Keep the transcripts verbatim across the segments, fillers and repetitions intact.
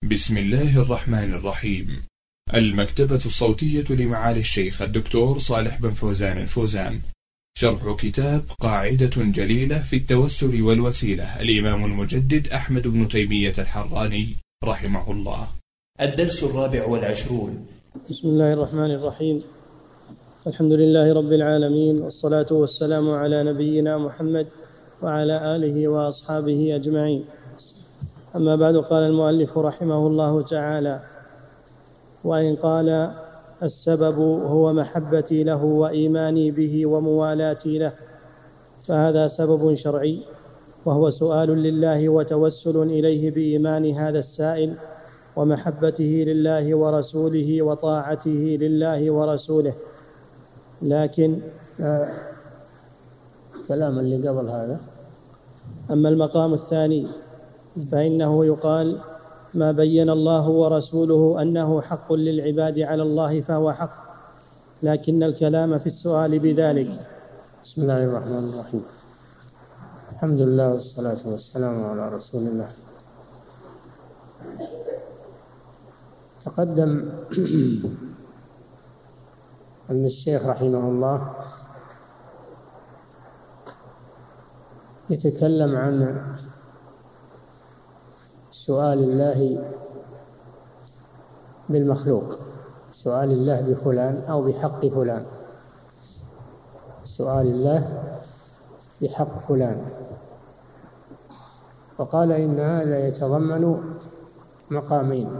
بسم الله الرحمن الرحيم. المكتبة الصوتية لمعالي الشيخ الدكتور صالح بن فوزان الفوزان، شرح كتاب قاعدة جليلة في التوسل والوسيلة، الإمام المجدد أحمد بن تيمية الحراني رحمه الله. الدرس الرابع والعشرون. بسم الله الرحمن الرحيم. الحمد لله رب العالمين، والصلاة والسلام على نبينا محمد وعلى آله وأصحابه أجمعين. أما بعد، قال المؤلف رحمه الله تعالى: وإن قال السبب هو محبتي له وإيماني به وموالاتي له، فهذا سبب شرعي، وهو سؤال لله وتوسل إليه بإيمان هذا السائل ومحبته لله ورسوله وطاعته لله ورسوله. لكن كلام اللي قبل هذا. أما المقام الثاني فإنه يقال: ما بين الله ورسوله أنه حق للعباد على الله فهو حق، لكن الكلام في السؤال بذلك. بسم الله الرحمن الرحيم. الحمد لله والصلاة والسلام على رسول الله. تقدم أن الشيخ رحمه الله يتكلم عن سؤال الله بالمخلوق، سؤال الله بفلان أو بحق فلان، سؤال الله بحق فلان. وقال إن هذا يتضمن مقامين.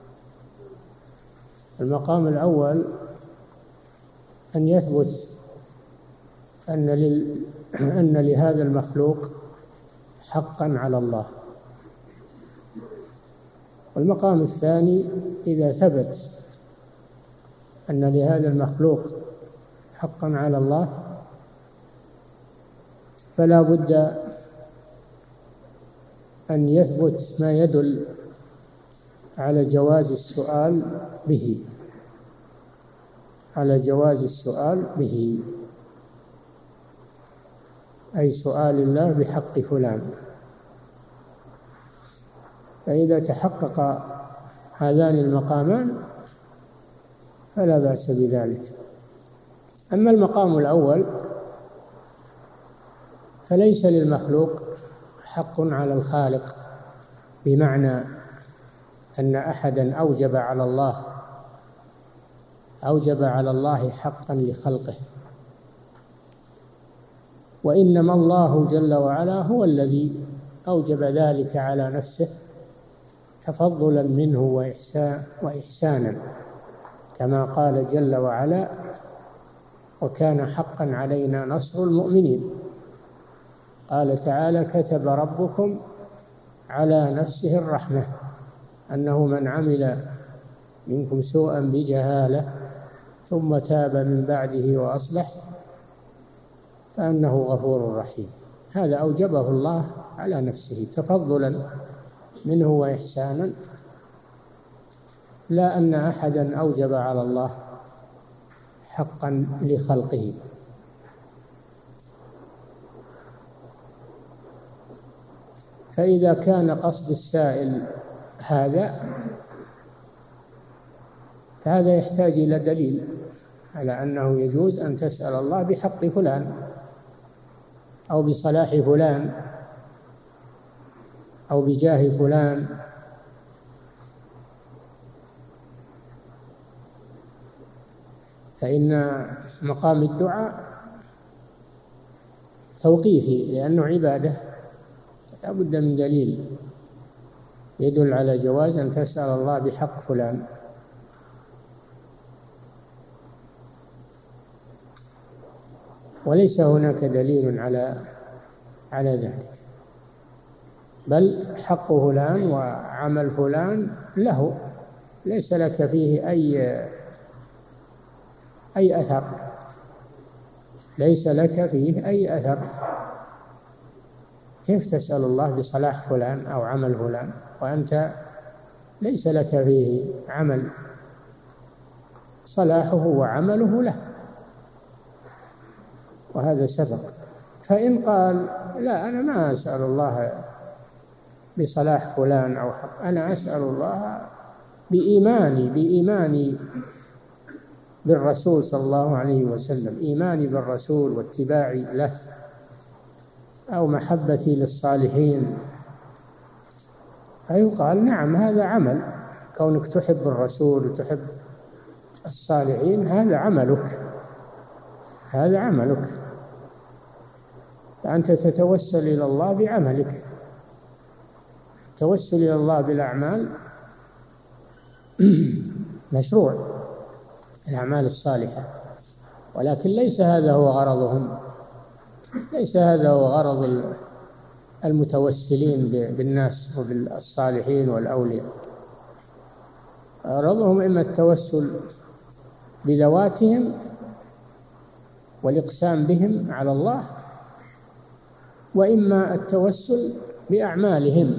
المقام الأول أن يثبت أن, لل... أن لهذا المخلوق حقا على الله. والمقام الثاني إذا ثبت أن لهذا المخلوق حقا على الله فلا بد أن يثبت ما يدل على جواز السؤال به، على جواز السؤال به، أي سؤال الله بحق فلان. فإذا تحقق هذان المقامان فلا بأس بذلك. أما المقام الأول فليس للمخلوق حق على الخالق، بمعنى أن أحدا أوجب على الله أوجب على الله حقا لخلقه، وإنما الله جل وعلا هو الذي أوجب ذلك على نفسه تفضلا منه وإحسانا، كما قال جل وعلا: وكان حقا علينا نصر المؤمنين. قال تعالى: كتب ربكم على نفسه الرحمة أنه من عمل منكم سوءا بجهالة ثم تاب من بعده وأصلح فأنه غفور رحيم. هذا أوجبه الله على نفسه تفضلا منه وإحسانا، لا أن أحدا أوجب على الله حقا لخلقه. فإذا كان قصد السائل هذا فهذا يحتاج إلى دليل على أنه يجوز أن تسأل الله بحق فلان أو بصلاح فلان أو بجاه فلان. فإن مقام الدعاء توقيفي لأنه عبادة، لا بد من دليل يدل على جواز أن تسأل الله بحق فلان. وليس هناك دليل على على ذلك، بل حق فلان وعمل فلان له، ليس لك فيه أي أي أثر، ليس لك فيه أي أثر. كيف تسأل الله بصلاح فلان أو عمل فلان وأنت ليس لك فيه عمل؟ صلاحه وعمله له، وهذا سبق. فإن قال: لا، أنا ما أسأل الله بصلاح فلان أو حق، أنا أسأل الله بإيماني بإيماني بالرسول صلى الله عليه وسلم، إيماني بالرسول واتباعي له أو محبتي للصالحين. فيقال نعم هذا عمل، كونك تحب الرسول وتحب الصالحين هذا عملك، هذا عملك، فأنت تتوسل إلى الله بعملك. التوسل إلى الله بالأعمال مشروع، الأعمال الصالحة، ولكن ليس هذا هو غرضهم، ليس هذا هو غرض المتوسلين بالناس وبالصالحين والأولياء. غرضهم إما التوسل بذواتهم والإقسام بهم على الله، وإما التوسل بأعمالهم،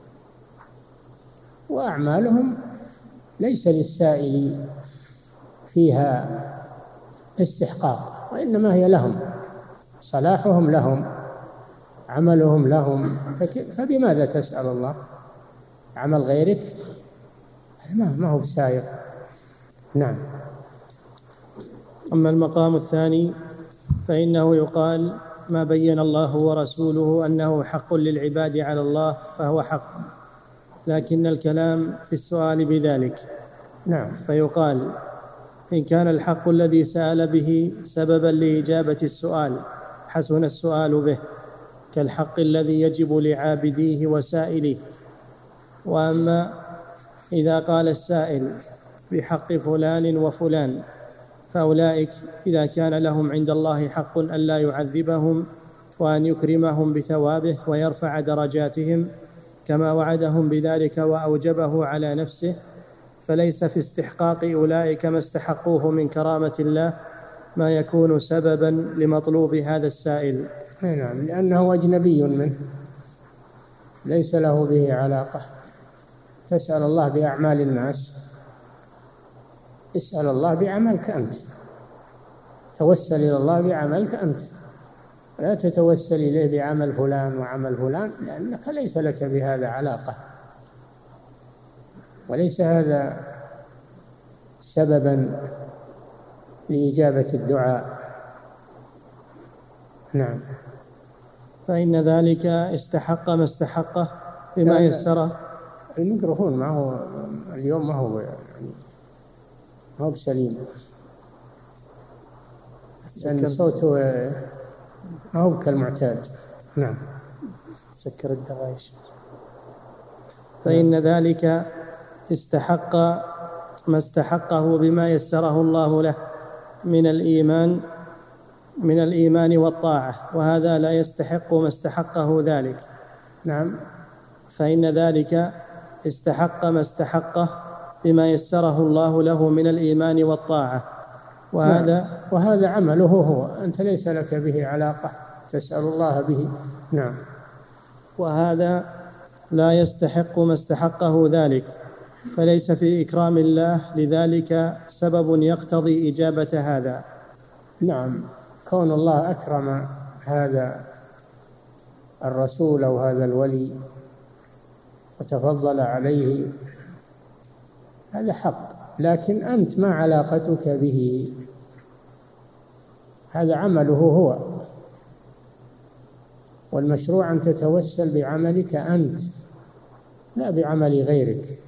وأعمالهم ليس للسائل فيها استحقاق، وإنما هي لهم، صلاحهم لهم، عملهم لهم، فبماذا تسأل الله؟ عمل غيرك ما هو بسائر. نعم. أما المقام الثاني فإنه يقال ما بين الله ورسوله أنه حق للعباد على الله فهو حق، لكن الكلام في السؤال بذلك. نعم. فيقال إن كان الحق الذي سأل به سببا لإجابة السؤال حسن السؤال به، كالحق الذي يجب لعابديه وسائله. وأما إذا قال السائل بحق فلان وفلان فأولئك إذا كان لهم عند الله حق أن لا يعذبهم وأن يكرمهم بثوابه ويرفع درجاتهم كما وعدهم بذلك وأوجبه على نفسه، فليس في استحقاق أولئك ما استحقوه من كرامة الله ما يكون سببا لمطلوب هذا السائل. نعم، لأنه أجنبي منه ليس له به علاقة. تسأل الله بأعمال الناس، اسأل الله بعملك أنت، توسل إلى الله بعملك أنت، لا تتوسل إليه بعمل فلان وعمل فلان، لأنك ليس لك بهذا علاقة، وليس هذا سببا لإجابة الدعاء. نعم. فإن ذلك استحق ما استحقه بما يسره. الميكروفون ما هو اليوم ما هو يعني ما هو بسليم، لأن صوته ما هو كالمعتاد. نعم. سكر الدرايش. فإن ذلك استحق ما استحقه بما يسره الله له من الإيمان من الإيمان والطاعة، وهذا لا يستحق ما استحقه ذلك. نعم. فإن ذلك استحق ما استحقه بما يسره الله له من الإيمان والطاعة، وهذا نعم. وهذا عمله هو، أنت ليس لك به علاقة، تسأل الله به. نعم. وهذا لا يستحق ما استحقه ذلك، فليس في إكرام الله لذلك سبب يقتضي إجابة هذا. نعم. كون الله أكرم هذا الرسول أو هذا الولي وتفضل عليه هذا حق، لكن أنت ما علاقتك به؟ هذا عمله هو، والمشروع أن تتوسل بعملك أنت لا بعمل غيرك،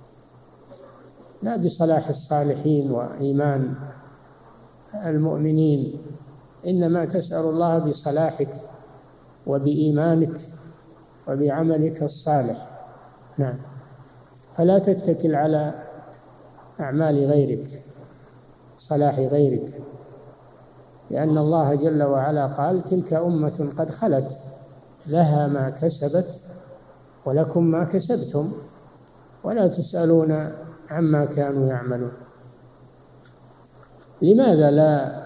لا بصلاح الصالحين وإيمان المؤمنين، إنما تسأل الله بصلاحك وبإيمانك وبعملك الصالح. نعم. فلا تتكل على أعمال غيرك، صلاح غيرك، لأن الله جل وعلا قال تلك أمة قد خلت لها ما كسبت ولكم ما كسبتم ولا تسألون عما كانوا يعملون. لماذا لا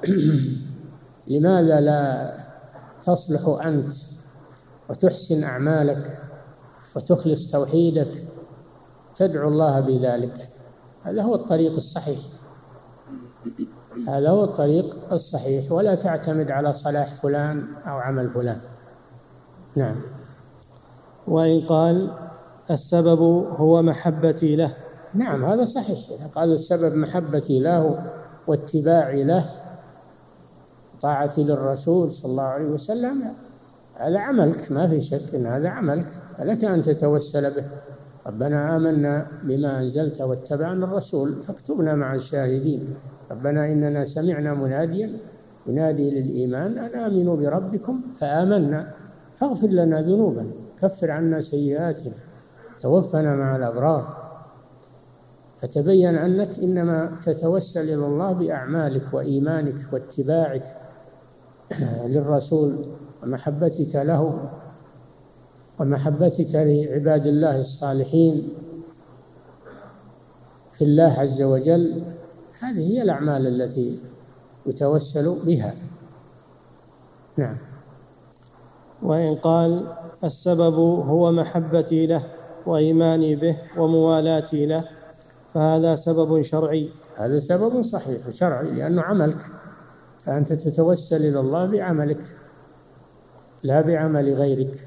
لماذا لا تصلح أنت وتحسن أعمالك وتخلص توحيدك، تدعو الله بذلك؟ هذا هو الطريق الصحيح، هذا هو الطريق الصحيح، ولا تعتمد على صلاح فلان أو عمل فلان. نعم. وإن قال السبب هو محبتي له. نعم هذا صحيح، إذا قال السبب محبتي له واتباعي له طاعتي للرسول صلى الله عليه وسلم، هذا عملك، ما في شك إن هذا عملك، فلك أن تتوسل به. ربنا آمنا بما أنزلت واتبعنا الرسول فاكتبنا مع الشاهدين. ربنا إننا سمعنا مناديا ينادي للإيمان أن آمنوا بربكم فآمنا فاغفر لنا ذنوبنا كفر عنا سيئاتنا توفنا مع الأبرار. فتبين أنك إنما تتوسل إلى الله بأعمالك وإيمانك واتباعك للرسول ومحبتك له ومحبتك لعباد الله الصالحين في الله عز وجل. هذه هي الأعمال التي يتوسل بها. نعم. وإن قال السبب هو محبتي له وإيماني به وموالاتي له فهذا سبب شرعي. هذا سبب صحيح شرعي لأنه عملك، فأنت تتوسل إلى الله بعملك لا بعمل غيرك.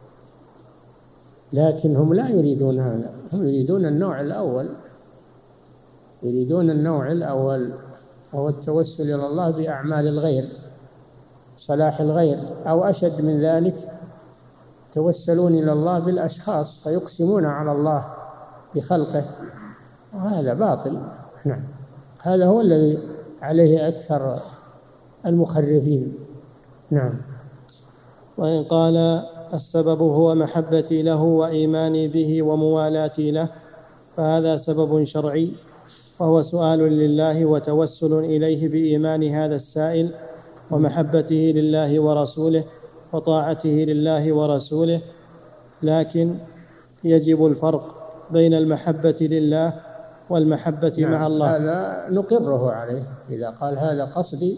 لكن هم لا يريدون هذا، هم يريدون النوع الأول، يريدون النوع الأول وهو التوسل إلى الله بأعمال الغير، صلاح الغير، أو أشد من ذلك توسلون إلى الله بالأشخاص فيقسمون على الله بخلقه، وهذا باطل. نعم هذا هو الذي عليه أكثر المخرفين. نعم. وإن قال السبب هو محبتي له وإيماني به وموالاتي له فهذا سبب شرعي وهو سؤال لله وتوسل إليه بإيمان هذا السائل ومحبته لله ورسوله وطاعته لله ورسوله. لكن يجب الفرق بين المحبة لله والمحبة نعم. مع الله. هذا نقره عليه إذا قال هذا قصدي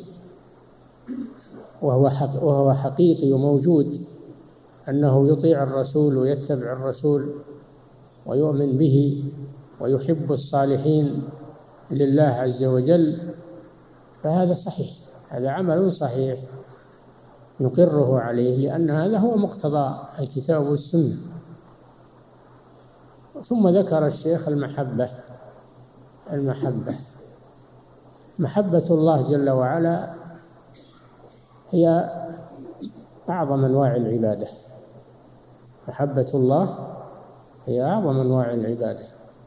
وهو حق وهو حقيقي وموجود أنه يطيع الرسول ويتبع الرسول ويؤمن به ويحب الصالحين لله عز وجل، فهذا صحيح، هذا عمل صحيح نقره عليه لأن هذا هو مقتضى الكتاب والسنة. ثم ذكر الشيخ المحبة المحبة محبة الله جل وعلا هي أعظم أنواع العبادة. محبة الله هي أعظم أنواع العبادة،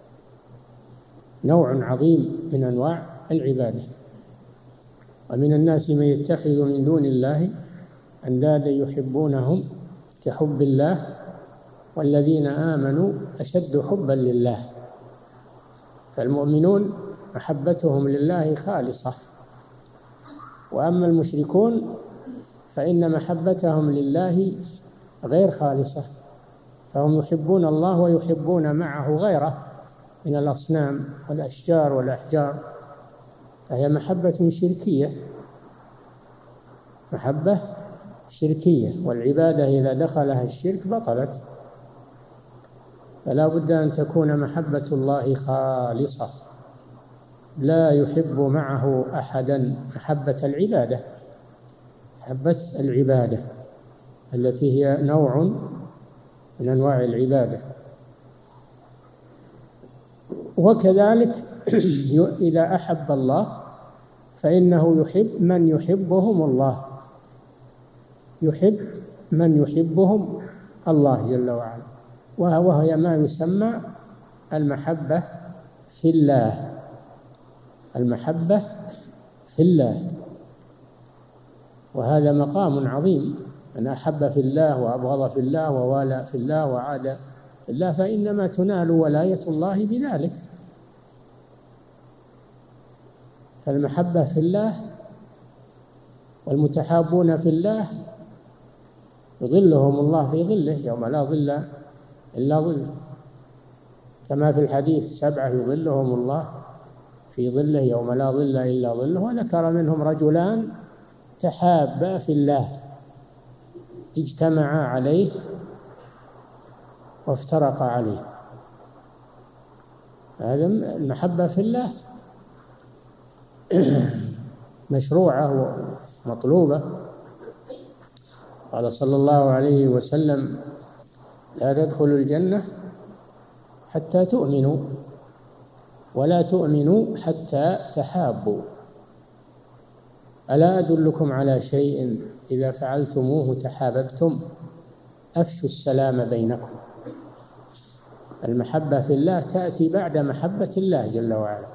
نوع عظيم من أنواع العبادة. ومن الناس من يتخذ من دون الله أندادا يحبونهم كحب الله والذين آمنوا أشد حبا لله. فالمؤمنون محبتهم لله خالصة، وأما المشركون فإن محبتهم لله غير خالصة، فهم يحبون الله ويحبون معه غيره من الأصنام والأشجار والأحجار، فهي محبة شركية، محبة شركية، والعبادة إذا دخلها الشرك بطلت. فلا بد أن تكون محبة الله خالصة لا يحب معه أحدا، محبة العبادة، محبة العبادة التي هي نوع من أنواع العبادة. وكذلك إذا أحب الله فإنه يحب من يحبهم الله، يحب من يحبهم الله جل وعلا، وهي ما يسمى المحبة في الله، المحبة في الله. وهذا مقام عظيم، أن أحب في الله وأبغض في الله ووالى في الله وعاد في الله، فإنما تنال ولاية الله بذلك. فالمحبة في الله والمتحابون في الله يظلهم الله في ظله يوم لا ظل إلا ظله، كما في الحديث سبعة يظلهم الله في ظله يوم لا ظل إلا ظله. وذكر منهم رجلان تحابا في الله اجتمعا عليه وافترقا عليه. هذا المحبة في الله مشروعة ومطلوبة. قال صلى الله عليه وسلم لا تدخلوا الجنة حتى تؤمنوا ولا تؤمنوا حتى تحابوا. ألا أدلكم على شيء إذا فعلتموه تحاببتم؟ أفشوا السلام بينكم. المحبة في الله تأتي بعد محبة الله جل وعلا،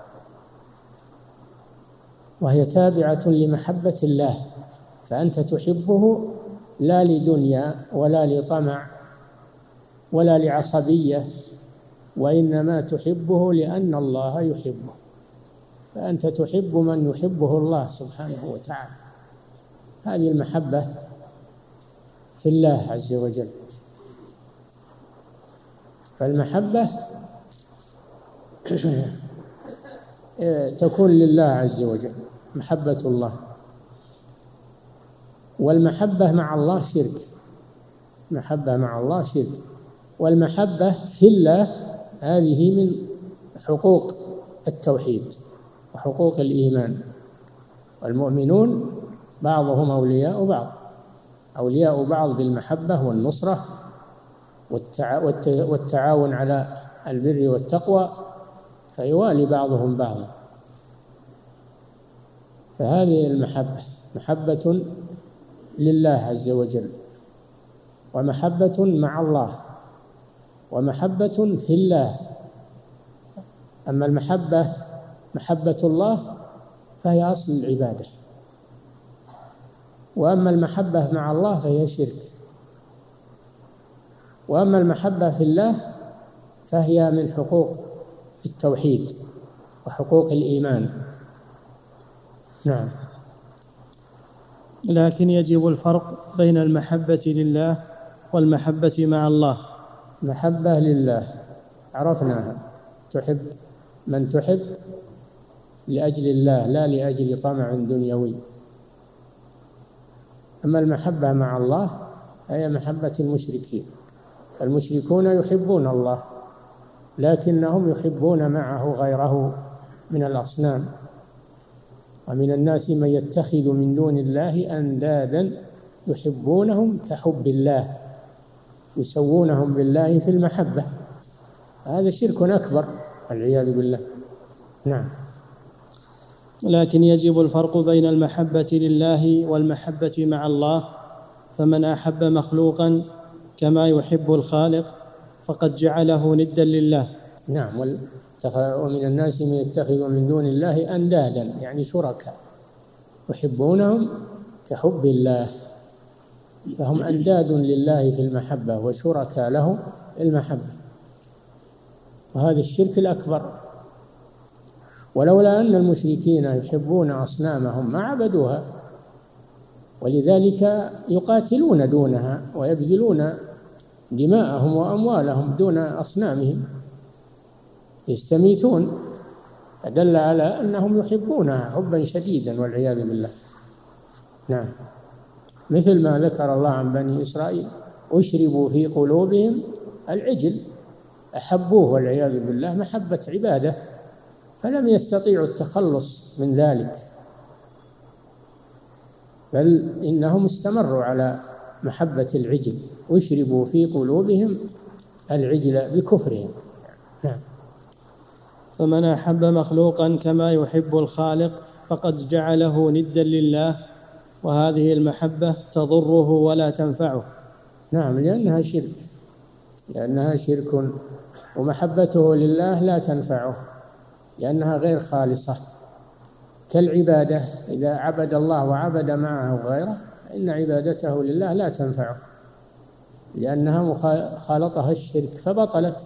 وهي تابعة لمحبة الله، فأنت تحبه لا لدنيا ولا لطمع ولا لعصبية، وإنما تحبه لأن الله يحبه، فأنت تحب من يحبه الله سبحانه وتعالى. هذه المحبة في الله عز وجل. فالمحبة تكون لله عز وجل، محبة الله. والمحبة مع الله شرك، محبة مع الله شرك. والمحبة في الله هذه من حقوق التوحيد وحقوق الإيمان. والمؤمنون بعضهم أولياء بعض، أولياء بعض بالمحبة والنصرة والتعاون على البر والتقوى، فيوالي بعضهم بعضا. فهذه المحبة محبة لله عز وجل، ومحبة مع الله، ومحبة في الله. أما المحبة محبة الله فهي أصل العبادة، وأما المحبة مع الله فهي شرك، وأما المحبة في الله فهي من حقوق التوحيد وحقوق الإيمان. نعم. لكن يجب الفرق بين المحبة لله والمحبة مع الله. محبة لله عرفناها، تحب من تحب لأجل الله لا لأجل طمع دنيوي. أما المحبة مع الله هي محبة المشركين. المشركون يحبون الله لكنهم يحبون معه غيره من الأصنام. ومن الناس من يتخذ من دون الله أندادا يحبونهم كحب الله، يسوونهم بالله في المحبة. هذا شرك أكبر والعياذ بالله. نعم. لكن يجب الفرق بين المحبة لله والمحبة مع الله. فمن أحب مخلوقا كما يحب الخالق فقد جعله ندا لله. نعم. ومن الناس من يتخذ من دون الله أندادا يعني شركاء يحبونهم كحب الله، فهم أنداد لله في المحبة وشركاء له المحبة، وهذا الشرك الأكبر. ولولا أن المشركين يحبون أصنامهم ما عبدوها، ولذلك يقاتلون دونها ويبذلون دماءهم وأموالهم دون أصنامهم، يستميتون، فدل على أنهم يحبونها حبا شديدا والعياذ بالله. نعم. مثل ما ذكر الله عن بني إسرائيل أشربوا في قلوبهم العجل، أحبوه والعياذ بالله محبة عبادة، فلم يستطيعوا التخلص من ذلك، بل إنهم استمروا على محبة العجل، أشربوا في قلوبهم العجل بكفرهم. نعم. فمن أحب مخلوقا كما يحب الخالق فقد جعله ندا لله، وهذه المحبة تضره ولا تنفعه. نعم، لأنها شرك، لأنها شرك، ومحبته لله لا تنفعه لأنها غير خالصة، كالعبادة إذا عبد الله وعبد معه غيره إن عبادته لله لا تنفعه لأنها خالطها الشرك فبطلت.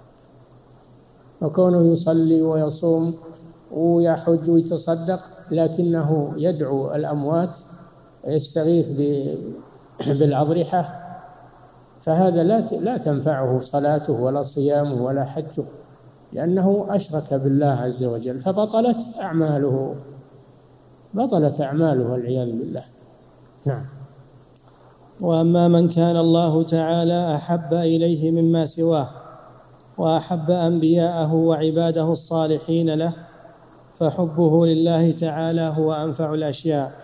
وكونه يصلي ويصوم ويحج ويتصدق لكنه يدعو الأموات ويستغيث بالأضرحة، فهذا لا لا تنفعه صلاته ولا صيامه ولا حجه، لأنه أشرك بالله عز وجل فبطلت أعماله، بطلت أعماله والعياذ بالله. نعم. وأما من كان الله تعالى أحب إليه مما سواه وأحب أنبياءه وعباده الصالحين له فحبه لله تعالى هو أنفع الأشياء.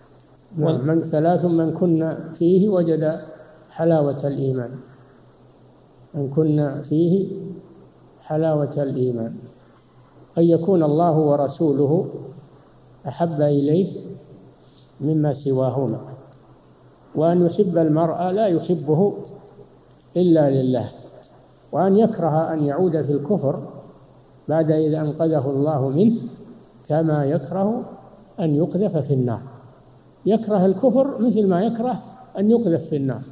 نعم. من ثلاث من كنا فيه وجد حلاوة الإيمان: أن كنا فيه حلاوة الإيمان، أن يكون الله ورسوله أحب إليه مما سواهما، وأن يحب المرء لا يحبه إلا لله، وأن يكره أن يعود في الكفر بعد إذا أنقذه الله منه، كما يكره أن يقذف في النار. يكره الكفر مثل ما يكره أن يقذف في النار،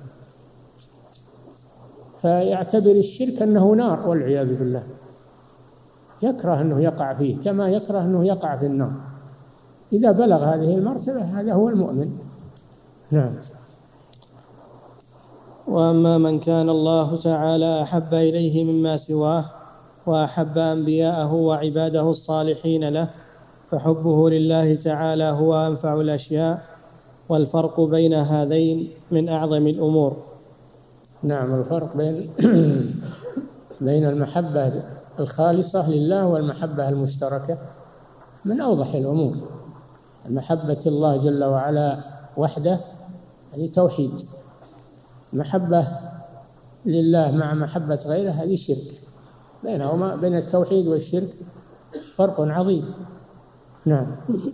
فيعتبر الشرك أنه نار والعياذ بالله، يكره أنه يقع فيه كما يكره أنه يقع في النار. إذا بلغ هذه المرتبة هذا هو المؤمن. نعم. وأما من كان الله تعالى أحب إليه مما سواه وأحب أنبياءه وعباده الصالحين له، فحبه لله تعالى هو أنفع الأشياء، والفرق بين هذين من أعظم الأمور. نعم، الفرق بين بين المحبة الخالصة لله والمحبة المشتركة من أوضح الأمور. المحبة الله جل وعلا وحده هذه توحيد، محبة لله مع محبة غيره هذه شرك، بينهما بين التوحيد والشرك فرق عظيم. نعم.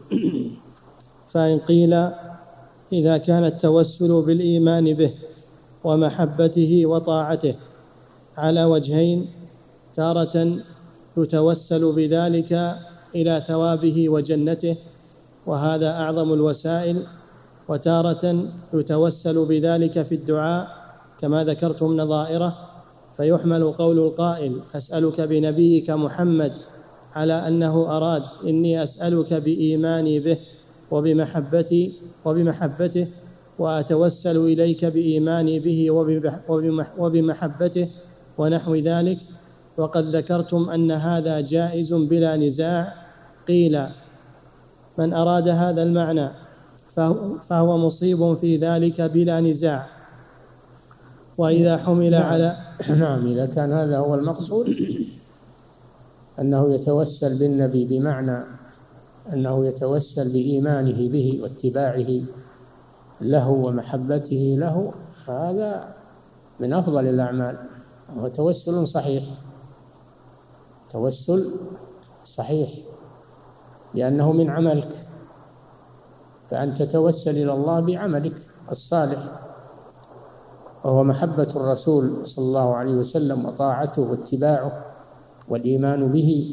فإن قيل إذا كان التوسل بالإيمان به ومحبته وطاعته على وجهين، تارة يتوسل بذلك إلى ثوابه وجنته وهذا أعظم الوسائل، وتارة يتوسل بذلك في الدعاء كما ذكرتم نظائره، فيحمل قول القائل أسألك بنبيك محمد على أنه أراد إني أسألك بإيماني به وبمحبتي وبمحبته، وأتوسل إليك بإيماني به وبمحبته ونحو ذلك. وقد ذكرتم أن هذا جائز بلا نزاع. قيل من أراد هذا المعنى فهو مصيب في ذلك بلا نزاع. وإذا حمل نعم. على نعم، إذا كان هذا هو المقصود أنه يتوسل بالنبي بمعنى أنه يتوسل بإيمانه به واتباعه له ومحبته له، فهذا من أفضل الأعمال، وهو توسل صحيح، توسل صحيح لأنه من عملك، فأن تتوسل إلى الله بعملك الصالح، وهو محبة الرسول صلى الله عليه وسلم وطاعته واتباعه والإيمان به.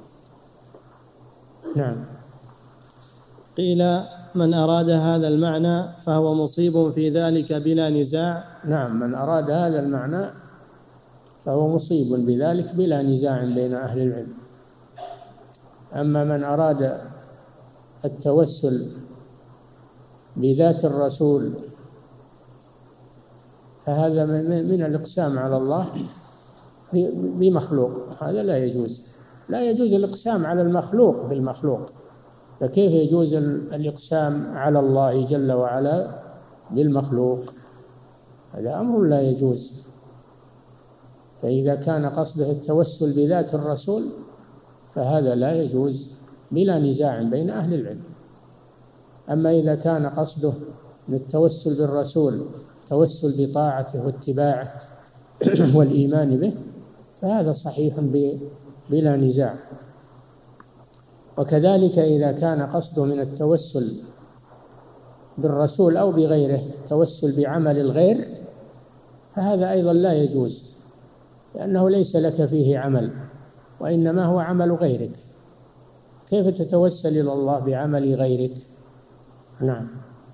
نعم. قيل من أراد هذا المعنى فهو مصيب في ذلك بلا نزاع. نعم، من أراد هذا المعنى فهو مصيب بذلك بلا نزاع بين أهل العلم. أما من أراد التوسل بذات الرسول فهذا من الإقسام على الله بمخلوق، هذا لا يجوز. لا يجوز الإقسام على المخلوق بالمخلوق، فكيف يجوز الإقسام على الله جل وعلا بالمخلوق؟ هذا أمر لا يجوز. فإذا كان قصده التوسل بذات الرسول فهذا لا يجوز بلا نزاع بين أهل العلم. أما إذا كان قصده من التوسل بالرسول توسل بطاعته واتباعه والإيمان به فهذا صحيح بلا نزاع. وكذلك إذا كان قصده من التوسل بالرسول أو بغيره توسل بعمل الغير فهذا أيضا لا يجوز، لأنه ليس لك فيه عمل وإنما هو عمل غيرك، كيف تتوسل إلى الله بعمل غيرك؟ نعم.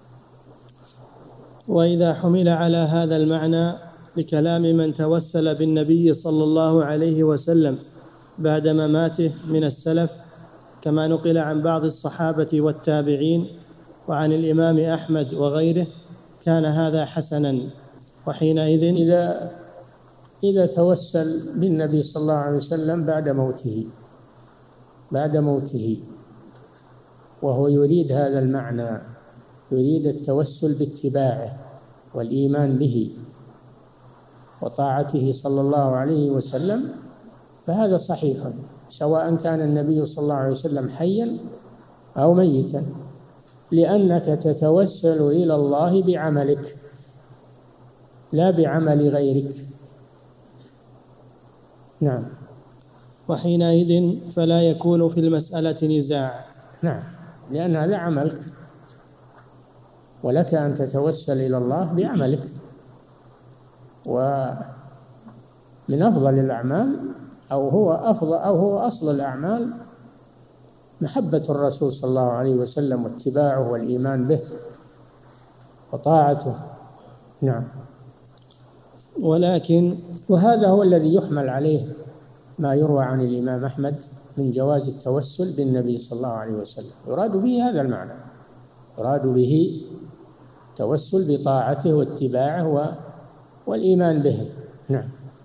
وإذا حمل على هذا المعنى لكلام من توسل بالنبي صلى الله عليه وسلم بعد مماته من السلف كما نقل عن بعض الصحابة والتابعين وعن الإمام أحمد وغيره، كان هذا حسنا. وحينئذ إذا إذا توسل بالنبي صلى الله عليه وسلم بعد موته بعد موته وهو يريد هذا المعنى، يريد التوسل باتباعه والإيمان به وطاعته صلى الله عليه وسلم، فهذا صحيح سواء كان النبي صلى الله عليه وسلم حيا أو ميتا، لأنك تتوسل إلى الله بعملك لا بعمل غيرك. نعم. وحينئذ فلا يكون في المسألة نزاع. نعم، لأن هذا عملك، ولك أن تتوسل إلى الله بعملك. ومن أفضل الأعمال أو هو أفضل أو هو أصل الأعمال محبة الرسول صلى الله عليه وسلم واتباعه والإيمان به وطاعته. نعم. ولكن وهذا هو الذي يحمل عليه ما يروى عن الإمام أحمد من جواز التوسل بالنبي صلى الله عليه وسلم، يراد به هذا المعنى، يراد به التوسل بطاعته واتباعه والإيمان به. نعم.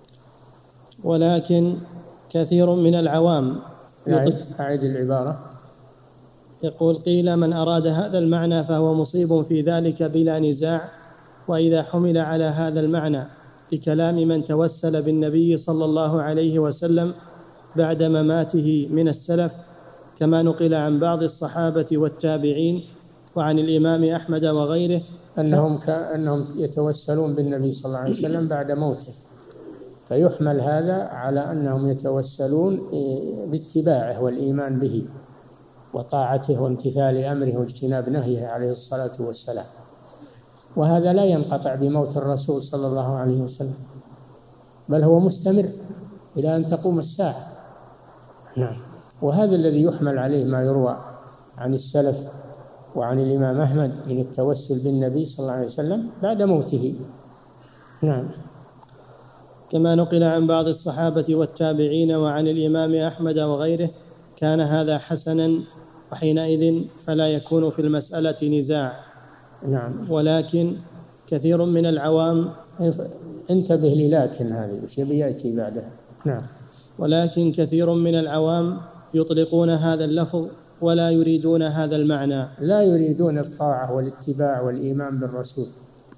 ولكن كثير من العوام أعد العبارة. يقول: قيل من أراد هذا المعنى فهو مصيب في ذلك بلا نزاع، وإذا حمل على هذا المعنى بكلام من توسل بالنبي صلى الله عليه وسلم بعد مماته من السلف، كما نقل عن بعض الصحابة والتابعين وعن الإمام أحمد وغيره أنهم كأنهم يتوسلون بالنبي صلى الله عليه وسلم بعد موته، فيحمل هذا على أنهم يتوسلون باتباعه والإيمان به وطاعته وامتثال أمره واجتناب نهيه عليه الصلاة والسلام، وهذا لا ينقطع بموت الرسول صلى الله عليه وسلم، بل هو مستمر إلى أن تقوم الساعة. نعم. وهذا الذي يحمل عليه ما يروى عن السلف وعن الإمام أحمد من التوسل بالنبي صلى الله عليه وسلم بعد موته. نعم. كما نقل عن بعض الصحابة والتابعين وعن الإمام أحمد وغيره كان هذا حسنا، وحينئذ فلا يكون في المسألة نزاع. نعم. ولكن كثير من العوام انتبه لي، لكن هذه وش يأتي بعدها. نعم. ولكن كثير من العوام يطلقون هذا اللفظ ولا يريدون هذا المعنى، لا يريدون الطاعة والاتباع والإيمان بالرسول،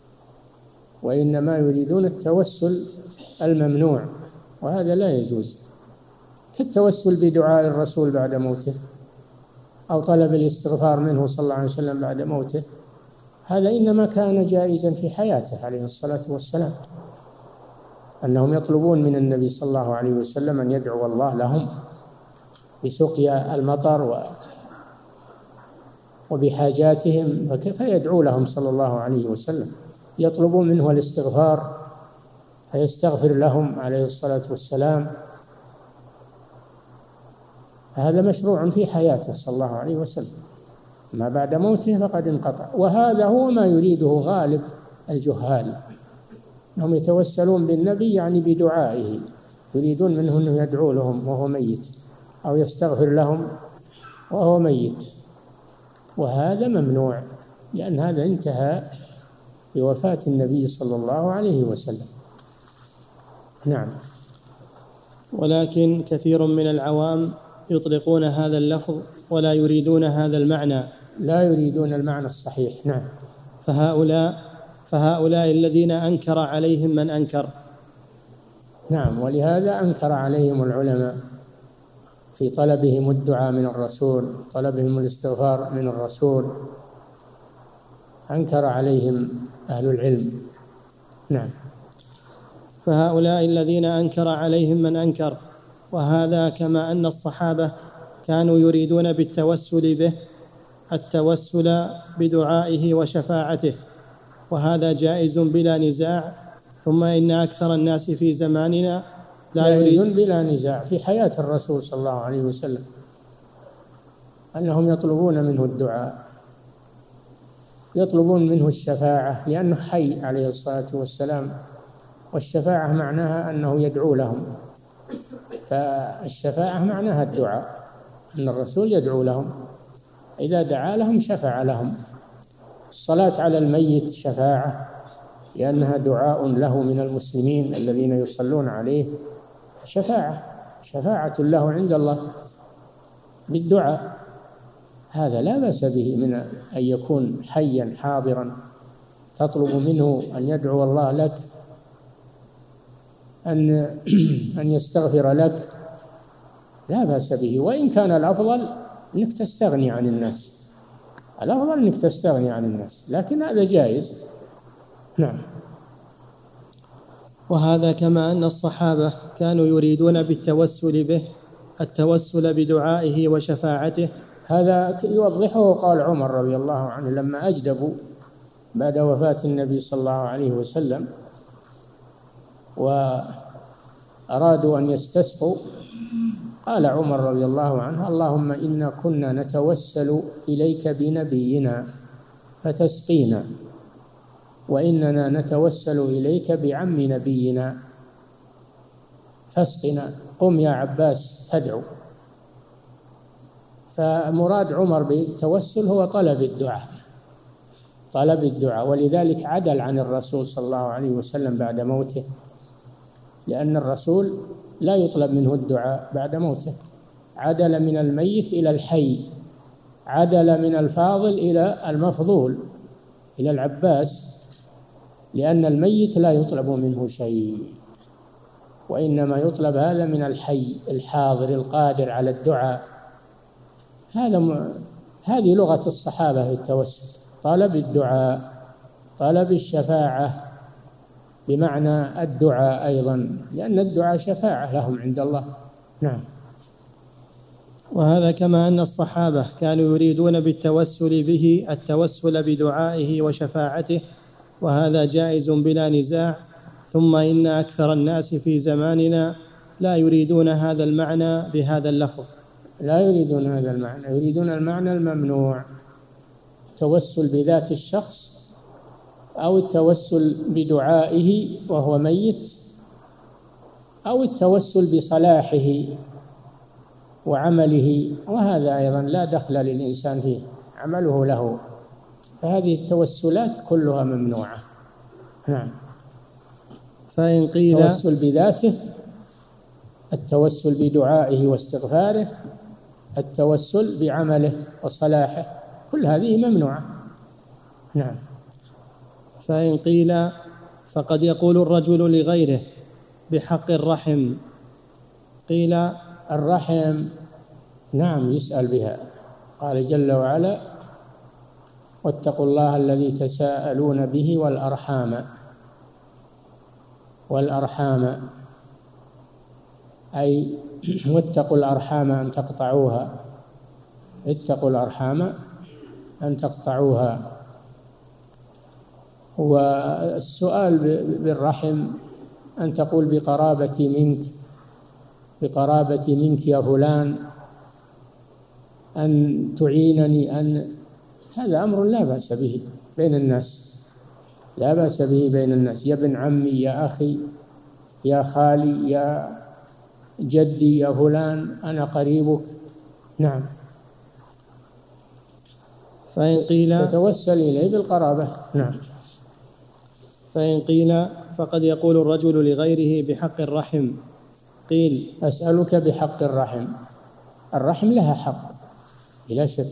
وإنما يريدون التوسل الممنوع، وهذا لا يجوز، كالتوسل بدعاء الرسول بعد موته أو طلب الاستغفار منه صلى الله عليه وسلم بعد موته، هذا إنما كان جائزا في حياته عليه الصلاة والسلام، أنهم يطلبون من النبي صلى الله عليه وسلم أن يدعو الله لهم بسقيا المطر وبحاجاتهم، فكيف يدعو لهم صلى الله عليه وسلم، يطلبون منه الاستغفار فيستغفر لهم عليه الصلاة والسلام، هذا مشروع في حياته صلى الله عليه وسلم، ما بعد موته فقد انقطع. وهذا هو ما يريده غالب الجهال، هم يتوسلون بالنبي يعني بدعائه، يريدون منه أنه يدعو لهم وهو ميت أو يستغفر لهم وهو ميت، وهذا ممنوع، لأن هذا انتهى بوفاة النبي صلى الله عليه وسلم. نعم. ولكن كثير من العوام يطلقون هذا اللفظ ولا يريدون هذا المعنى، لا يريدون المعنى الصحيح. نعم. فهؤلاء فهؤلاء الذين أنكر عليهم من أنكر. نعم. ولهذا أنكر عليهم العلماء في طلبهم الدعاء من الرسول، طلبهم الاستغفار من الرسول، أنكر عليهم أهل العلم. نعم. فهؤلاء الذين أنكر عليهم من أنكر، وهذا كما أن الصحابة كانوا يريدون بالتوسل به التوسل بدعائه وشفاعته، وهذا جائز بلا نزاع. ثم إن أكثر الناس في زماننا لا يريدون بلا نزاع في حياة الرسول صلى الله عليه وسلم أنهم يطلبون منه الدعاء، يطلبون منه الشفاعة، لأنه حي عليه الصلاة والسلام، والشفاعة معناها أنه يدعو لهم، فالشفاعة معناها الدعاء، أن الرسول يدعو لهم، إذا دعا لهم شفع لهم. الصلاة على الميت شفاعة، لأنها دعاء له من المسلمين الذين يصلون عليه، شفاعة شفاعة له عند الله بالدعاء، هذا لا بأس به من أن يكون حيا حاضرا تطلب منه أن يدعو الله لك، أن أن يستغفر لك، لا بأس به. وإن كان الأفضل أنك تستغني عن الناس، الأفضل أنك تستغني عن الناس، لكن هذا جائز. نعم. وهذا كما أن الصحابة كانوا يريدون بالتوسل به التوسل بدعائه وشفاعته. هذا يوضحه قال عمر رضي الله عنه لما أجدبوا بعد وفاة النبي صلى الله عليه وسلم وأرادوا أن يستسقوا، قال عمر رضي الله عنه: اللهم إنا كنا نتوسل إليك بنبينا فتسقينا، وإننا نتوسل إليك بعم نبينا فاسقنا، قم يا عباس فادعو. فمراد عمر بالتوسل هو طلب الدعاء، طلب الدعاء، ولذلك عدل عن الرسول صلى الله عليه وسلم بعد موته، لأن الرسول لا يطلب منه الدعاء بعد موته، عدل من الميت إلى الحي، عدل من الفاضل إلى المفضول إلى العباس، لأن الميت لا يطلب منه شيء، وإنما يطلب هذا من الحي الحاضر القادر على الدعاء. هذا م... هذه لغة الصحابة في التوسل، طلب الدعاء، طلب الشفاعة بمعنى الدعاء أيضا، لأن الدعاء شفاعة لهم عند الله. نعم. وهذا كما أن الصحابة كانوا يريدون بالتوسل به التوسل بدعائه وشفاعته، وهذا جائز بلا نزاع. ثم إن أكثر الناس في زماننا لا يريدون هذا المعنى بهذا اللفظ، لا يريدون هذا المعنى، يريدون المعنى الممنوع، التوسل بذات الشخص أو التوسل بدعائه وهو ميت، أو التوسل بصلاحه وعمله، وهذا أيضا لا دخل للإنسان فيه، عمله له، فهذه التوسلات كلها ممنوعة. نعم. فإن قيل التوسل بذاته، التوسل بدعائه واستغفاره، التوسل بعمله وصلاحه، كل هذه ممنوعة. نعم. فإن قيل فقد يقول الرجل لغيره بحق الرحم، قيل الرحم نعم يسأل بها، قال جل وعلا: واتقوا الله الذي تساءلون به والأرحام، والأرحام أي واتقوا الأرحام أن تقطعوها، اتقوا الأرحام أن تقطعوها. والسؤال بالرحم أن تقول بقرابتي منك، بقرابتي منك يا فلان، أن تعينني، أن هذا أمر لا بأس به بين الناس، لا بأس به بين الناس، يا ابن عمي، يا أخي، يا خالي، يا جدي، يا فلان، أنا قريبك. نعم. فإن قيل تتوسل إليه بالقرابة. نعم. فإن قيل فقد يقول الرجل لغيره بحق الرحم، قيل أسألك بحق الرحم، الرحم لها حق بلا شك،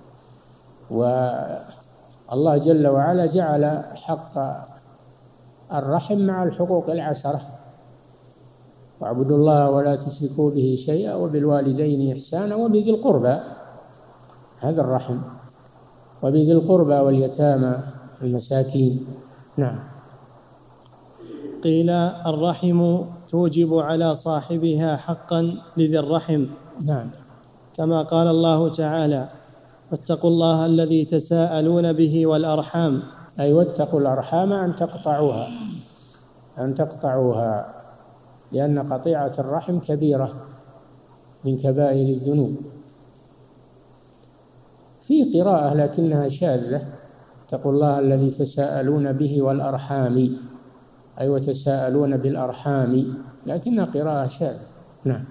والله جل وعلا جعل حق الرحم مع الحقوق العشرة: واعبدوا الله ولا تشركوا به شيئا وبالوالدين إحسانا وبذي القربى، هذا الرحم، وبذي القربى واليتامى المساكين. نعم. قيل الرحم توجب على صاحبها حقا لذي الرحم. نعم. كما قال الله تعالى: واتقوا الله الذي تساءلون به والأرحام، أي واتقوا الأرحام أن تقطعوها، أن تقطعوها، لأن قطيعة الرحم كبيرة من كبائر الذنوب. في قراءة لكنها شاذة: اتقوا الله الذي تساءلون به والأرحام، أي وتساءلون بالأرحام، لكنها قراءة شاذة. نعم.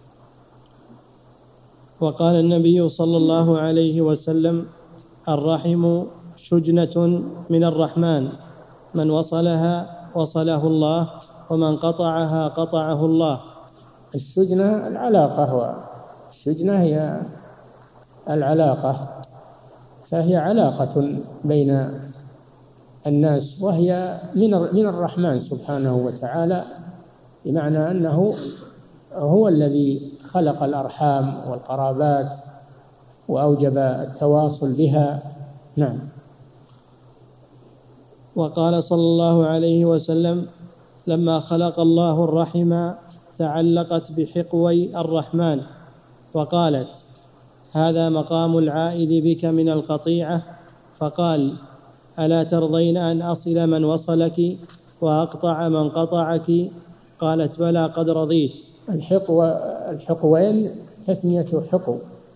وقال النبي صلى الله عليه وسلم: الرحم شجنة من الرحمن، من وصلها وصله الله، ومن قطعها قطعه الله. الشجنة العلاقة، والشجنة هي العلاقة، فهي علاقة بين الناس، وهي من من الرحمن سبحانه وتعالى، بمعنى أنه هو الذي خلق الأرحام والقرابات وأوجب التواصل بها. نعم. وقال صلى الله عليه وسلم: لما خلق الله الرحم تعلقت بحقوي الرحمن وقالت: هذا مقام العائد بك من القطيعة. فقال: ألا ترضين أن أصل من وصلك وأقطع من قطعك؟ قالت: بلى قد رضيت. الحقو الحقوين تثنية حقو،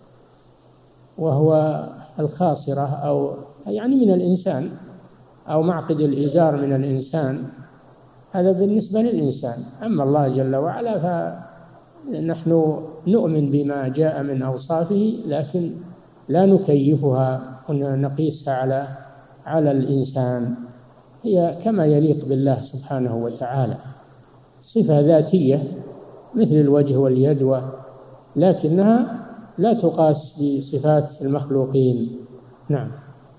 وهو الخاصرة أو يعني من الإنسان، أو معقد الإزار من الإنسان، هذا بالنسبة للإنسان. أما الله جل وعلا فنحن نؤمن بما جاء من أوصافه، لكن لا نكيفها ونقيسها على على الإنسان، هي كما يليق بالله سبحانه وتعالى، صفة ذاتية مثل الوجه واليد، لكنها لا تقاس بصفات المخلوقين. نعم.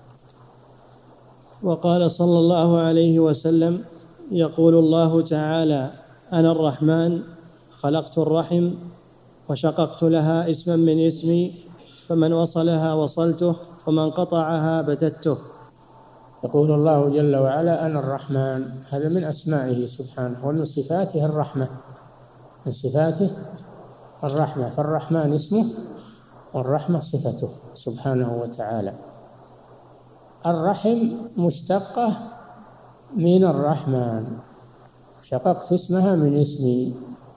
وقال صلى الله عليه وسلم: يقول الله تعالى: أنا الرحمن خلقت الرحم وشققت لها اسما من اسمي، فمن وصلها وصلته ومن قطعها بتته. يقول الله جل وعلا: أنا الرحمن، هذا من أسمائه سبحانه، ومن صفاته الرحمة، من صفاته الرحمة، فالرحمن اسمه والرحمة صفته سبحانه وتعالى. الرحم مشتقة من الرحمن، شققت اسمها من اسمي،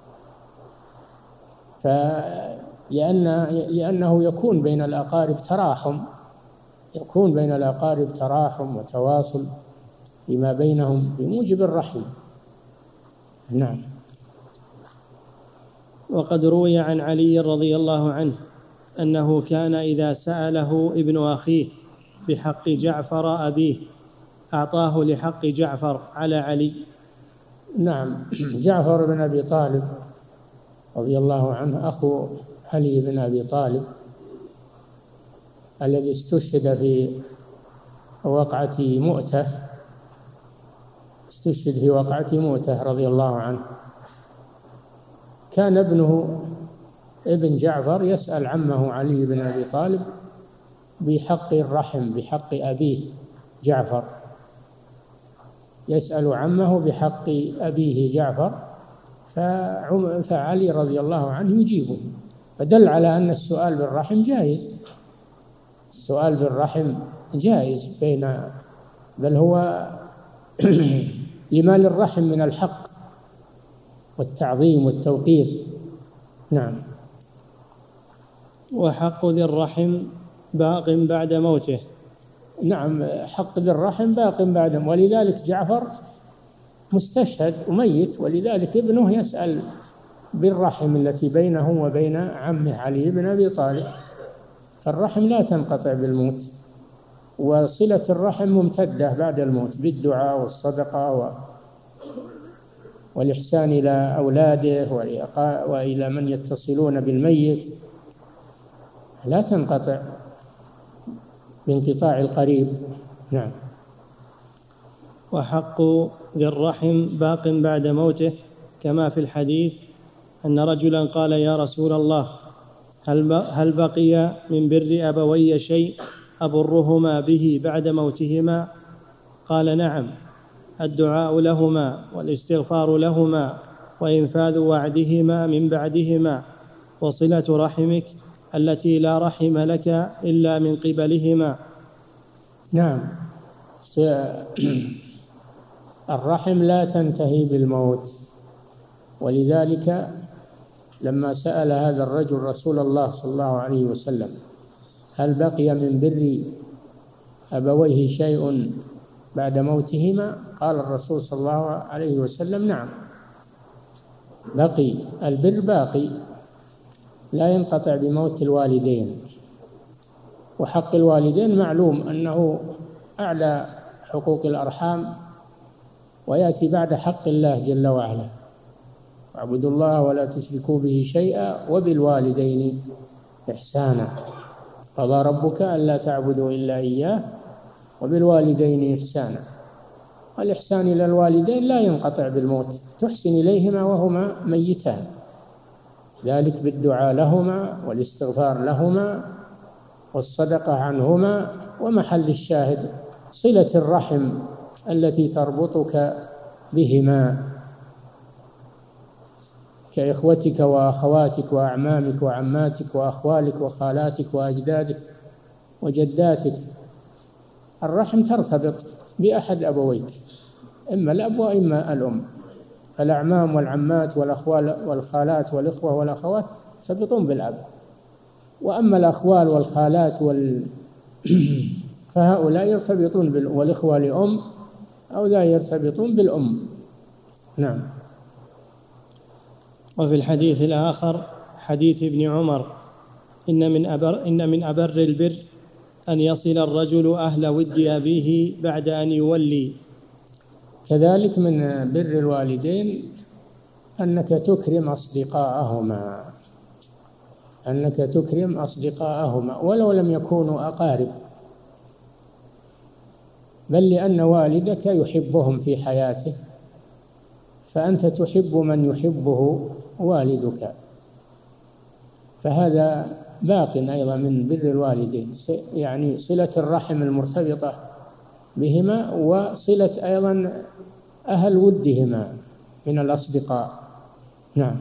فلأن لأنه يكون بين الأقارب تراحم، يكون بين الأقارب تراحم وتواصل فيما بينهم بموجب الرحم. نعم. وقد روي عن علي رضي الله عنه أنه كان إذا سأله ابن أخيه بحق جعفر أبيه أعطاه لحق جعفر على علي. نعم. جعفر بن أبي طالب رضي الله عنه أخو علي بن أبي طالب الذي استشهد في وقعة مؤتة، استشهد في وقعة مؤتة رضي الله عنه. كان ابنه ابن جعفر يسأل عمه علي بن أبي طالب بحق الرحم، بحق أبيه جعفر، يسأل عمه بحق أبيه جعفر، فعلي رضي الله عنه يجيبه، فدل على أن السؤال بالرحم جائز، السؤال بالرحم جائز بين، بل هو لما للرحم من الحق والتعظيم والتوقير. نعم. وحق ذي الرحم باق بعد موته. نعم، حق ذي الرحم باق بعد، ولذلك جعفر مستشهد وميت، ولذلك ابنه يسأل بالرحم التي بينه وبين عمه علي بن أبي طالب، فالرحم لا تنقطع بالموت، وصلة الرحم ممتدة بعد الموت بالدعاء والصدقة و... والإحسان إلى أولاده وإلى من يتصلون بالميت، لا تنقطع بانقطاع القريب. نعم. وحق ذي الرحم باق بعد موته، كما في الحديث أن رجلا قال: يا رسول الله، هل بقي من بر أبوي شيء أبرهما به بعد موتهما؟ قال: نعم، الدعاء لهما والاستغفار لهما وإنفاذ وعدهما من بعدهما وصلة رحمك التي لا رحم لك إلا من قبلهما. نعم. الرحم لا تنتهي بالموت، ولذلك لما سأل هذا الرجل رسول الله صلى الله عليه وسلم: هل بقي من بر أبويه شيء بعد موتهما؟ قال الرسول صلى الله عليه وسلم: نعم، بقي البر، باقي لا ينقطع بموت الوالدين. وحق الوالدين معلوم أنه أعلى حقوق الأرحام، ويأتي بعد حق الله جل وعلا: واعبدوا الله ولا تشركوا به شيئا وبالوالدين إحسانا، قضى ربك ألا تعبدوا إلا إياه وبالوالدين إحسانا. والإحسان إلى الوالدين لا ينقطع بالموت، تحسن إليهما وهما ميتان، ذلك بالدعاء لهما والاستغفار لهما والصدقة عنهما، ومحل الشاهد صلة الرحم التي تربطك بهما. كإخوتك وأخواتك وأعمامك وعماتك وأخوالك وخالاتك وأجدادك وجداتك. الرحم ترتبط بأحد أبويك، إما الأب وإما الأم، فالأعمام والعمات والأخوال والخالات والإخوة والأخوات يرتبطون بالأب، وأما الأخوال والخالات وال... فهؤلاء يرتبطون بال... والإخوة لأم أو لا يرتبطون بالأم. نعم. وفي الحديث الآخر حديث ابن عمر إن من أبر, إن من أبر البر أن يصل الرجل أهل ود أبيه بعد أن يولي. كذلك من بر الوالدين أنك تكرم أصدقاءهما، أنك تكرم أصدقاءهما ولو لم يكونوا أقارب، بل لأن والدك يحبهم في حياته، فأنت تحب من يحبه والدك، فهذا باق أيضا من بر الوالدين، يعني صلة الرحم المرتبطة بهما، وصلة أيضا أهل ودهما من الأصدقاء. نعم.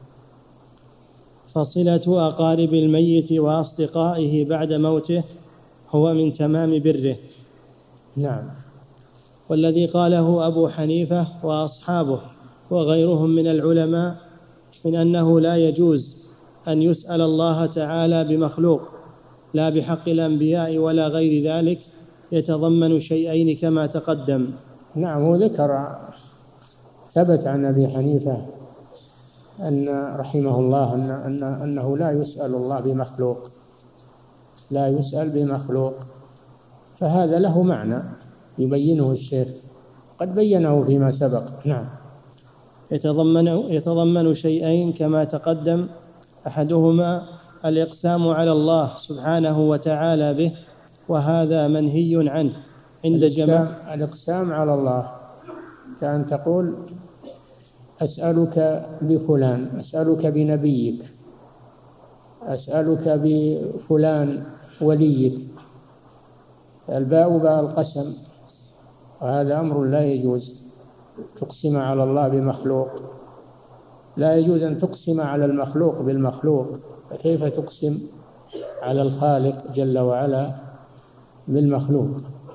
فصلة أقارب الميت وأصدقائه بعد موته هو من تمام بره. نعم. والذي قاله أبو حنيفة وأصحابه وغيرهم من العلماء من أنه لا يجوز أن يسأل الله تعالى بمخلوق لا بحق الأنبياء ولا غير ذلك يتضمن شيئين كما تقدم. نعم. وذكر ثبت عن أبي حنيفة أن رحمه الله أن أن أنه لا يسأل الله بمخلوق، لا يسأل بمخلوق، فهذا له معنى يبينه الشيخ، قد بينه فيما سبق. نعم. يتضمن يتضمن شيئين كما تقدم، أحدهما الإقسام على الله سبحانه وتعالى به، وهذا منهي عنه عند جماعة. الإقسام على الله كأن تقول أسألك بفلان، أسألك بنبيك، أسألك بفلان وليك، الباء باء القسم، وهذا أمر لا يجوز تقسم على الله بمخلوق، لا يجوز أن تقسم على المخلوق بالمخلوق، فكيف تقسم على الخالق جل وعلا بالمخلوق؟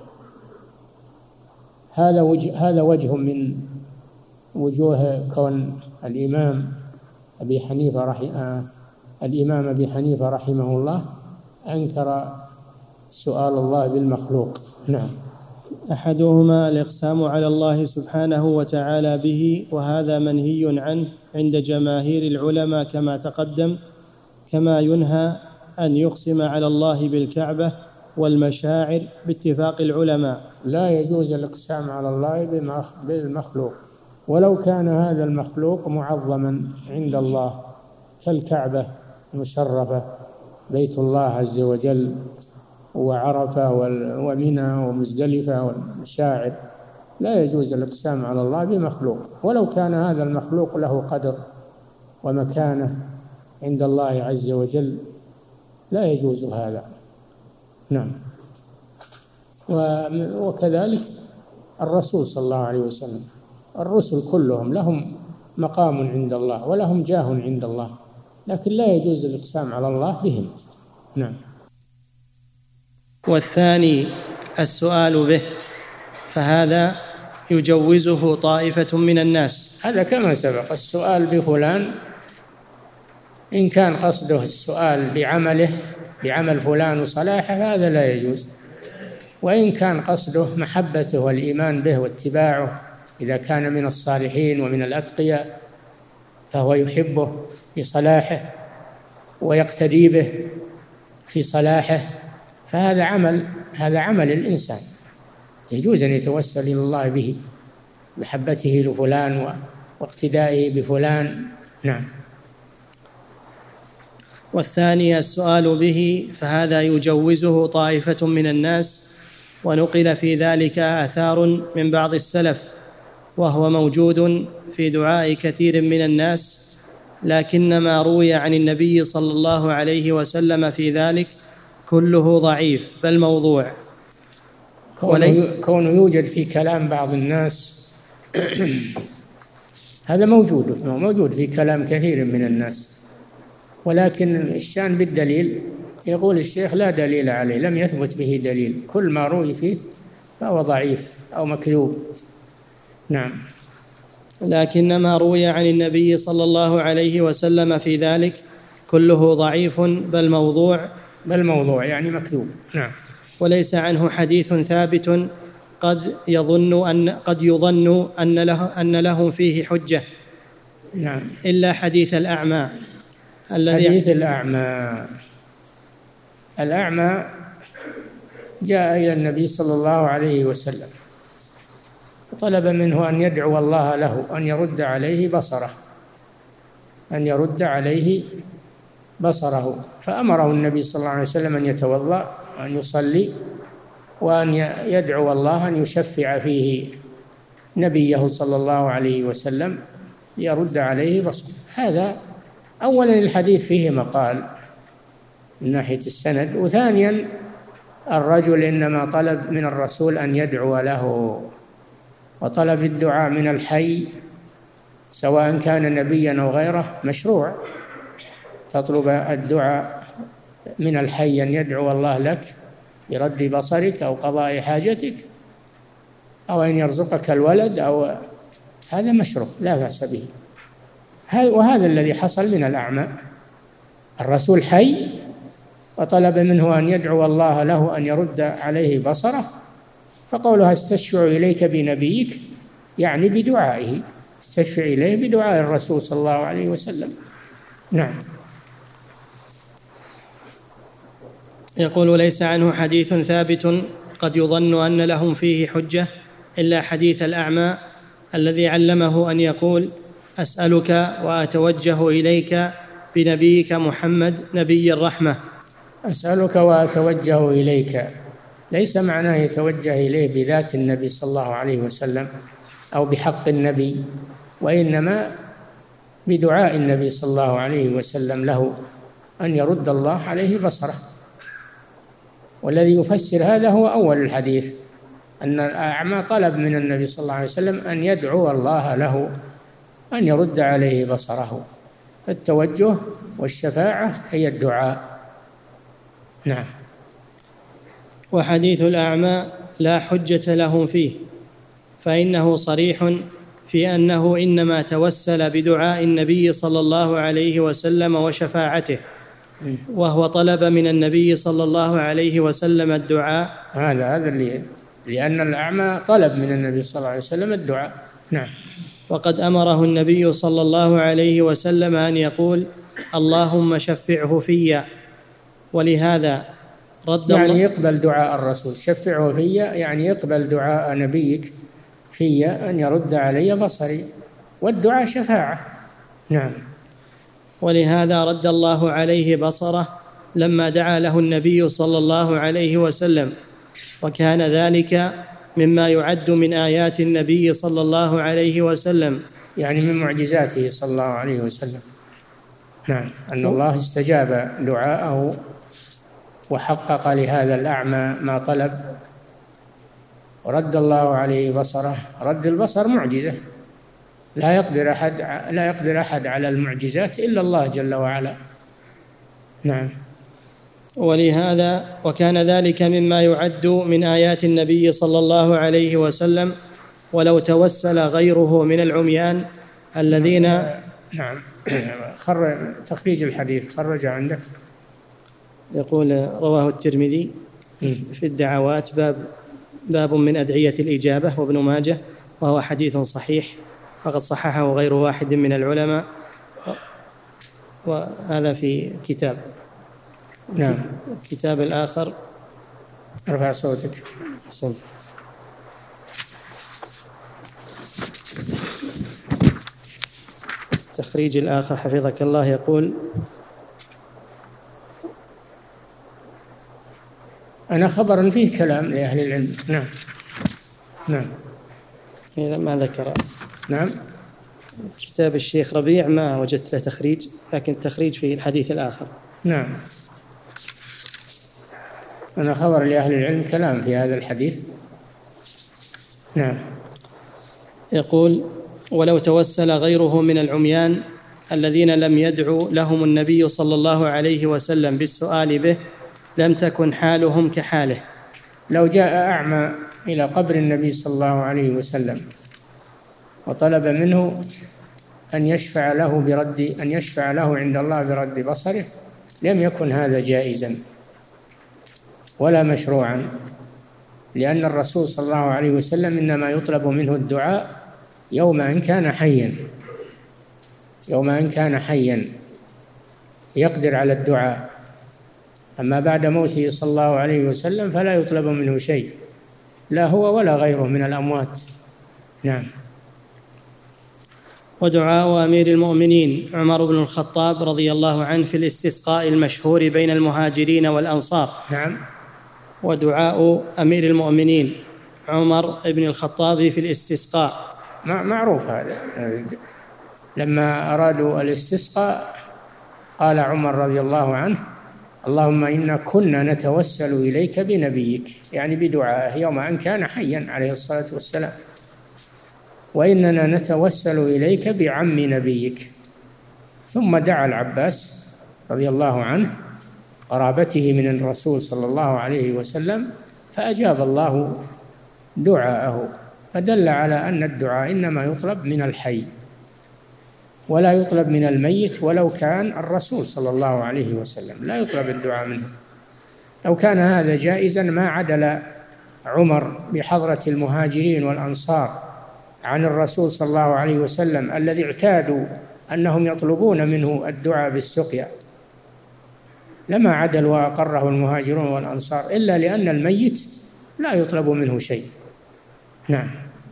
هذا وجه هذا وجه من وجوه كون الإمام أبي حنيفة رحمه الإمام أبي حنيفة رحمه الله أنكر سؤال الله بالمخلوق. نعم. أحدهما الإقسام على الله سبحانه وتعالى به، وهذا منهي عنه عند جماهير العلماء كما تقدم، كما ينهى أن يقسم على الله بالكعبة والمشاعر باتفاق العلماء. لا يجوز الإقسام على الله بالمخلوق ولو كان هذا المخلوق معظما عند الله كالكعبة المشرفة، بيت الله عز وجل، وعرفة ومنى ومزدلفة والمشاعر، لا يجوز الإقسام على الله بمخلوق ولو كان هذا المخلوق له قدر ومكانة عند الله عز وجل، لا يجوز هذا. نعم. وكذلك الرسول صلى الله عليه وسلم، الرسل كلهم لهم مقام عند الله ولهم جاه عند الله، لكن لا يجوز الإقسام على الله بهم. نعم. والثاني السؤال به، فهذا يجوزه طائفة من الناس. هذا كما سبق، السؤال بفلان إن كان قصده السؤال بعمله بعمل فلان وصلاحه هذا لا يجوز، وإن كان قصده محبته والإيمان به واتباعه، إذا كان من الصالحين ومن الأتقياء فهو يحبه بصلاحه ويقتدي به في صلاحه، فهذا عمل هذا عمل الإنسان، يجوز أن يتوسل إلى الله به، محبته لفلان واقتدائه بفلان. نعم. والثاني السؤال به، فهذا يجوزه طائفة من الناس، ونقل في ذلك آثار من بعض السلف، وهو موجود في دعاء كثير من الناس، لكن ما روي عن النبي صلى الله عليه وسلم في ذلك كله ضعيف بل موضوع. كونه يوجد في كلام بعض الناس هذا موجود موجود في كلام كثير من الناس، ولكن الشأن بالدليل يقول الشيخ لا دليل عليه، لم يثبت به دليل، كل ما روي فيه فهو ضعيف أو مكذوب. نعم. لكن ما روي عن النبي صلى الله عليه وسلم في ذلك كله ضعيف بل موضوع بل موضوع يعني مكذوب. نعم. وليس عنه حديث ثابت قد يظن أن قد يظن أن له أن لهم فيه حجة. نعم. إلا حديث الأعمى الذي حديث الأعمى الأعمى جاء إلى النبي صلى الله عليه وسلم طلب منه أن يدعو الله له أن يرد عليه بصره أن يرد عليه بصره فأمره النبي صلى الله عليه وسلم أن يتوضأ وأن يصلي وأن يدعو الله أن يشفع فيه نبيه صلى الله عليه وسلم ليرد عليه بصره. هذا أولا الحديث فيه مقال من ناحية السند، وثانيا الرجل إنما طلب من الرسول أن يدعو له، وطلب الدعاء من الحي سواء كان نبيا أو غيره مشروع. تطلب الدعاء من الحي أن يدعو الله لك برد بصرك أو قضاء حاجتك أو أن يرزقك الولد، أو هذا مشروع لا بأس به. وهذا الذي حصل من الأعمى، الرسول حي وطلب منه أن يدعو الله له أن يرد عليه بصره، فقولها استشفع إليك بنبيك يعني بدعائه، استشفع إليه بدعاء الرسول صلى الله عليه وسلم. نعم. يقول ليس عنه حديث ثابت قد يظن أن لهم فيه حجة إلا حديث الأعمى الذي علمه أن يقول أسألك وأتوجه إليك بنبيك محمد نبي الرحمة. أسألك وأتوجه إليك ليس معناه يتوجه إليه بذات النبي صلى الله عليه وسلم أو بحق النبي، وإنما بدعاء النبي صلى الله عليه وسلم له أن يرد الله عليه بصره. والذي يفسر هذا هو أول الحديث، أن الأعمى طلب من النبي صلى الله عليه وسلم أن يدعو الله له أن يرد عليه بصره. التوجه والشفاعة هي الدعاء. نعم. وحديث الأعمى لا حجة لهم فيه، فإنه صريح في أنه إنما توسل بدعاء النبي صلى الله عليه وسلم وشفاعته، وهو طلب من النبي صلى الله عليه وسلم الدعاء. هذا هذا اللي لأن الأعمى طلب من النبي صلى الله عليه وسلم الدعاء. نعم. وقد أمره النبي صلى الله عليه وسلم أن يقول اللهم شفعه فيا، ولهذا رد يعني الله يقبل دعاء الرسول. شفعه فيا يعني يقبل دعاء نبيك فيا أن يرد علي بصري، والدعاء شفاعة. نعم. ولهذا رد الله عليه بصره لما دعا له النبي صلى الله عليه وسلم، وكان ذلك مما يعد من آيات النبي صلى الله عليه وسلم، يعني من معجزاته صلى الله عليه وسلم. نعم. أن الله استجاب دعاءه وحقق لهذا الأعمى ما طلب، ورد الله عليه بصره. رد البصر معجزة، لا يقدر أحد لا يقدر أحد على المعجزات إلا الله جل وعلا. نعم. ولهذا وكان ذلك مما يعد من آيات النبي صلى الله عليه وسلم، ولو توسل غيره من العميان الذين نعم. خرج تخريج الحديث خرج عندك. يقول رواه الترمذي في الدعوات باب باب من أدعية الإجابة، وابن ماجه، وهو حديث صحيح وقد صححه غير واحد من العلماء، وهذا في كتاب. نعم. الكتاب الآخر ارفع صوتك. صل. التخريج الآخر حفظك الله يقول أنا خبر فيه كلام لأهل العلم. نعم. نعم. إذا ما ذكر. نعم. كتاب الشيخ ربيع ما وجدت له تخريج، لكن التخريج في الحديث الآخر. نعم. أنا خبر لأهل العلم كلام في هذا الحديث. نعم. يقول ولو توسل غيره من العميان الذين لم يدعو لهم النبي صلى الله عليه وسلم بالسؤال به لم تكن حالهم كحاله. لو جاء أعمى إلى قبر النبي صلى الله عليه وسلم وطلب منه أن يشفع له برد أن يشفع له عند الله برد بصره لم يكن هذا جائزا ولا مشروعا، لأن الرسول صلى الله عليه وسلم إنما يطلب منه الدعاء يوم أن كان حيا يوم أن كان حيا يقدر على الدعاء، أما بعد موته صلى الله عليه وسلم فلا يطلب منه شيء، لا هو ولا غيره من الأموات. نعم. ودعاء أمير المؤمنين عمر بن الخطاب رضي الله عنه في الاستسقاء المشهور بين المهاجرين والأنصار. نعم. ودعاء أمير المؤمنين عمر بن الخطاب في الاستسقاء معروف هذا، لما أرادوا الاستسقاء قال عمر رضي الله عنه: اللهم إنا كنا نتوسل إليك بنبيك، يعني بدعائه يوم أن كان حيا عليه الصلاة والسلام، وإننا نتوسل إليك بعم نبيك. ثم دعا العباس رضي الله عنه قرابته من الرسول صلى الله عليه وسلم فأجاب الله دعاءه، فدل على أن الدعاء إنما يطلب من الحي ولا يطلب من الميت، ولو كان الرسول صلى الله عليه وسلم لا يطلب الدعاء منه. لو كان هذا جائزا ما عدل عمر بحضرة المهاجرين والأنصار عن الرسول صلى الله عليه وسلم الذي اعتادوا أنهم يطلبون منه الدعاء بالسقيا، لما عدل وأقره المهاجرون والأنصار إلا لأن الميت لا يطلب منه شيء. نعم.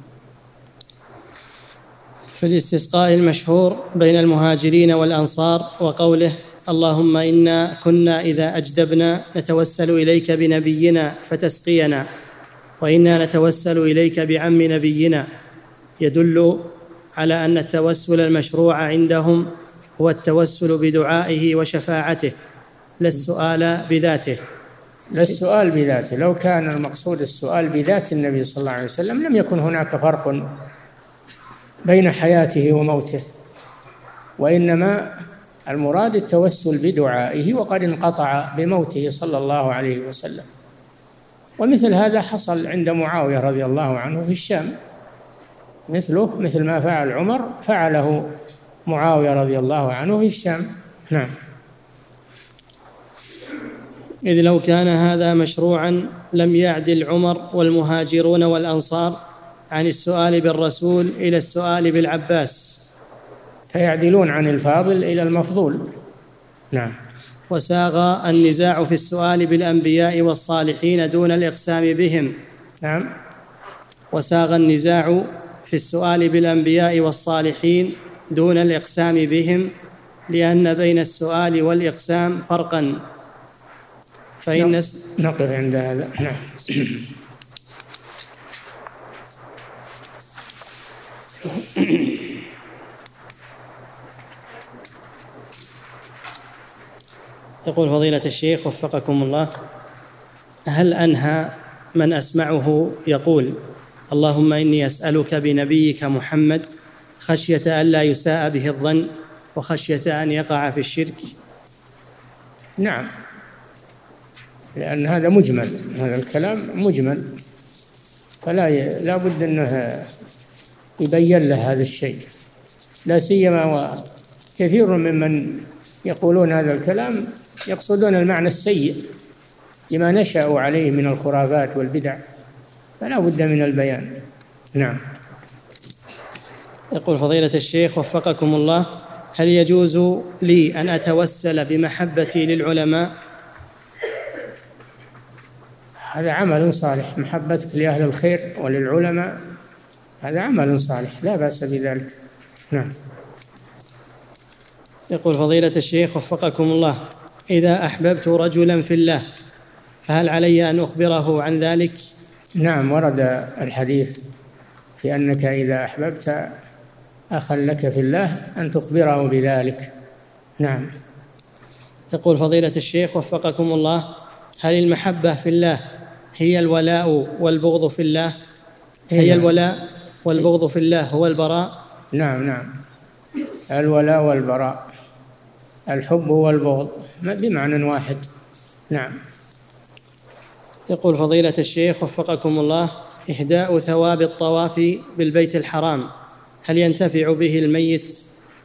في الاستسقاء المشهور بين المهاجرين والأنصار وقوله: اللهم إنا كنا إذا أجدبنا نتوسل إليك بنبينا فتسقينا، وإنا نتوسل إليك بعم نبينا، يدل على أن التوسل المشروع عندهم هو التوسل بدعائه وشفاعته لا السؤال بذاته. لا السؤال بذاته، لو كان المقصود السؤال بذات النبي صلى الله عليه وسلم لم يكن هناك فرق بين حياته وموته، وإنما المراد التوسل بدعائه وقد انقطع بموته صلى الله عليه وسلم. ومثل هذا حصل عند معاوية رضي الله عنه في الشام، مثله مثل ما فعل عمر فعله معاوية رضي الله عنه في الشام. نعم. إذ لو كان هذا مشروعا لم يعدل عمر والمهاجرون والأنصار عن السؤال بالرسول إلى السؤال بالعباس، فيعدلون عن الفاضل إلى المفضول. نعم. وساغ النزاع في السؤال بالأنبياء والصالحين دون الإقسام بهم. نعم. وساغ النزاع في السؤال بالأنبياء والصالحين دون الإقسام بهم، لأن بين السؤال والإقسام فرقا. فإن نقف عند هذا. نعم. يقول فضيلة الشيخ وفقكم الله: هل أنهى من أسمعه يقول اللهم إني أسألك بنبيك محمد خشية أن لا يساء به الظن وخشية أن يقع في الشرك؟ نعم، لأن هذا مجمل، هذا الكلام مجمل، فلا ي... لا بد أنه يبين له هذا الشيء، لا سيما وكثير ممن يقولون هذا الكلام يقصدون المعنى السيء لما نشأوا عليه من الخرافات والبدع، فلا بد من البيان. نعم. يقول فضيلة الشيخ وفقكم الله: هل يجوز لي أن أتوسل بمحبتي للعلماء؟ هذا عمل صالح، محبتك لأهل الخير وللعلماء هذا عمل صالح لا بأس بذلك. نعم. يقول فضيلة الشيخ وفقكم الله: إذا أحببت رجلا في الله فهل علي أن أخبره عن ذلك؟ نعم، ورد الحديث في أنك إذا أحببت أخا لك في الله أن تخبره بذلك. نعم. يقول فضيلة الشيخ وفقكم الله: هل المحبة في الله هي الولاء والبغض في الله؟ هي الولاء والبغض في الله هو البراء؟ نعم نعم، الولاء والبراء، الحب والبغض بمعنى واحد. نعم. يقول فضيلة الشيخ وفقكم الله: إهداء ثواب الطواف بالبيت الحرام هل ينتفع به الميت؟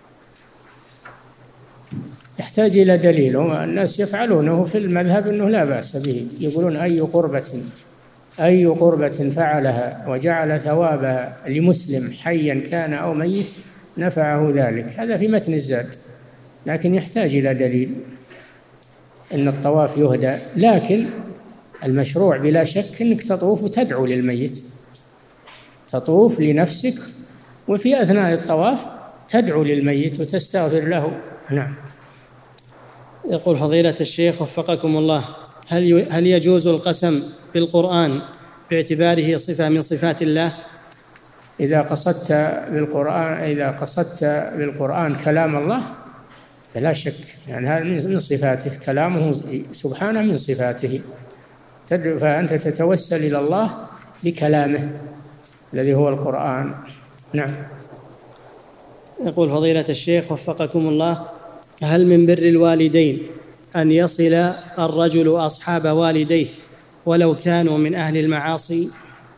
يحتاج إلى دليل، الناس يفعلونه في المذهب أنه لا بأس به، يقولون أي قربة أي قربة فعلها وجعل ثوابها لمسلم حيا كان أو ميت نفعه ذلك. هذا في متن الزاد، لكن يحتاج إلى دليل أن الطواف يهدى. لكن المشروع بلا شك أنك تطوف وتدعو للميت، تطوف لنفسك وفي أثناء الطواف تدعو للميت وتستغفر له. نعم. يقول فضيلة الشيخ وفقكم الله: هل هل يجوز القسم بالقرآن باعتباره صفة من صفات الله؟ إذا قصدت بالقرآن إذا قصدت بالقرآن كلام الله فلا شك، يعني هذا من صفاته، كلامه سبحانه من صفاته، فأنت تتوسل إلى الله بكلامه الذي هو القرآن. نعم. يقول فضيلة الشيخ وفقكم الله: هل من بر الوالدين أن يصل الرجل أصحاب والديه ولو كانوا من أهل المعاصي؟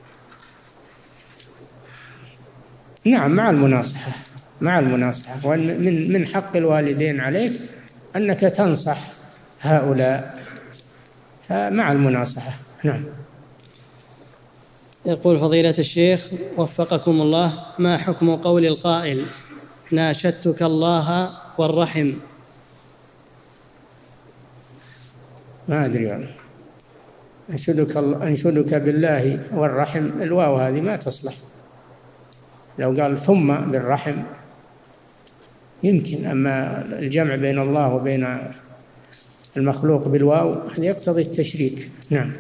نعم، مع المناصحة مع المناصحة ومن من حق الوالدين عليك أنك تنصح هؤلاء، فمع المناصحة. نعم. يقول فضيلة الشيخ وفقكم الله: ما حكم قول القائل ناشدتك الله والرحم؟ ما أدري، أنشدك, أنشدك بالله والرحم، الواو هذه ما تصلح. لو قال ثم بالرحم يمكن، أما الجمع بين الله وبين المخلوق بالواو هذا يقتضي التشريك. نعم.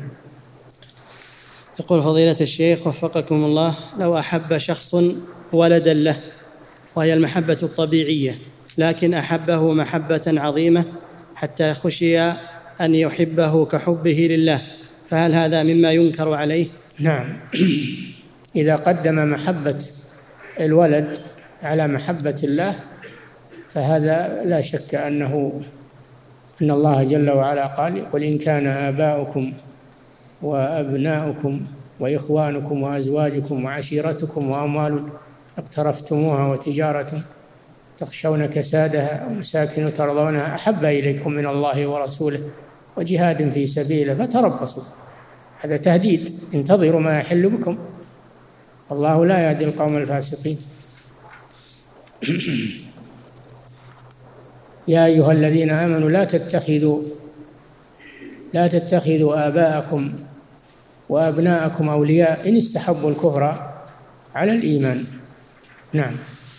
يقول فضيلة الشيخ وفقكم الله: لو أحب شخص ولدا له وهي المحبة الطبيعية، لكن أحبه محبة عظيمة حتى خشي أن يحبه كحبه لله، فهل هذا مما ينكر عليه؟ نعم. إذا قدم محبة الولد على محبة الله فهذا لا شك أنه إن الله جل وعلا قال: قل إن كان آباؤكم وأبناؤكم وإخوانكم وأزواجكم وعشيرتكم وأموال اقترفتموها وتجارة تخشون كسادها ومساكن ترضونها أحب إليكم من الله ورسوله وجهاد في سبيله فتربصوا. هذا تهديد، انتظروا ما يحل بكم، والله لا يهدي القوم الفاسقين. يا أيها الذين آمنوا لا تتخذوا لا تتخذوا آباءكم وأبناءكم أولياء إن استحبوا الكفر على الإيمان. نعم.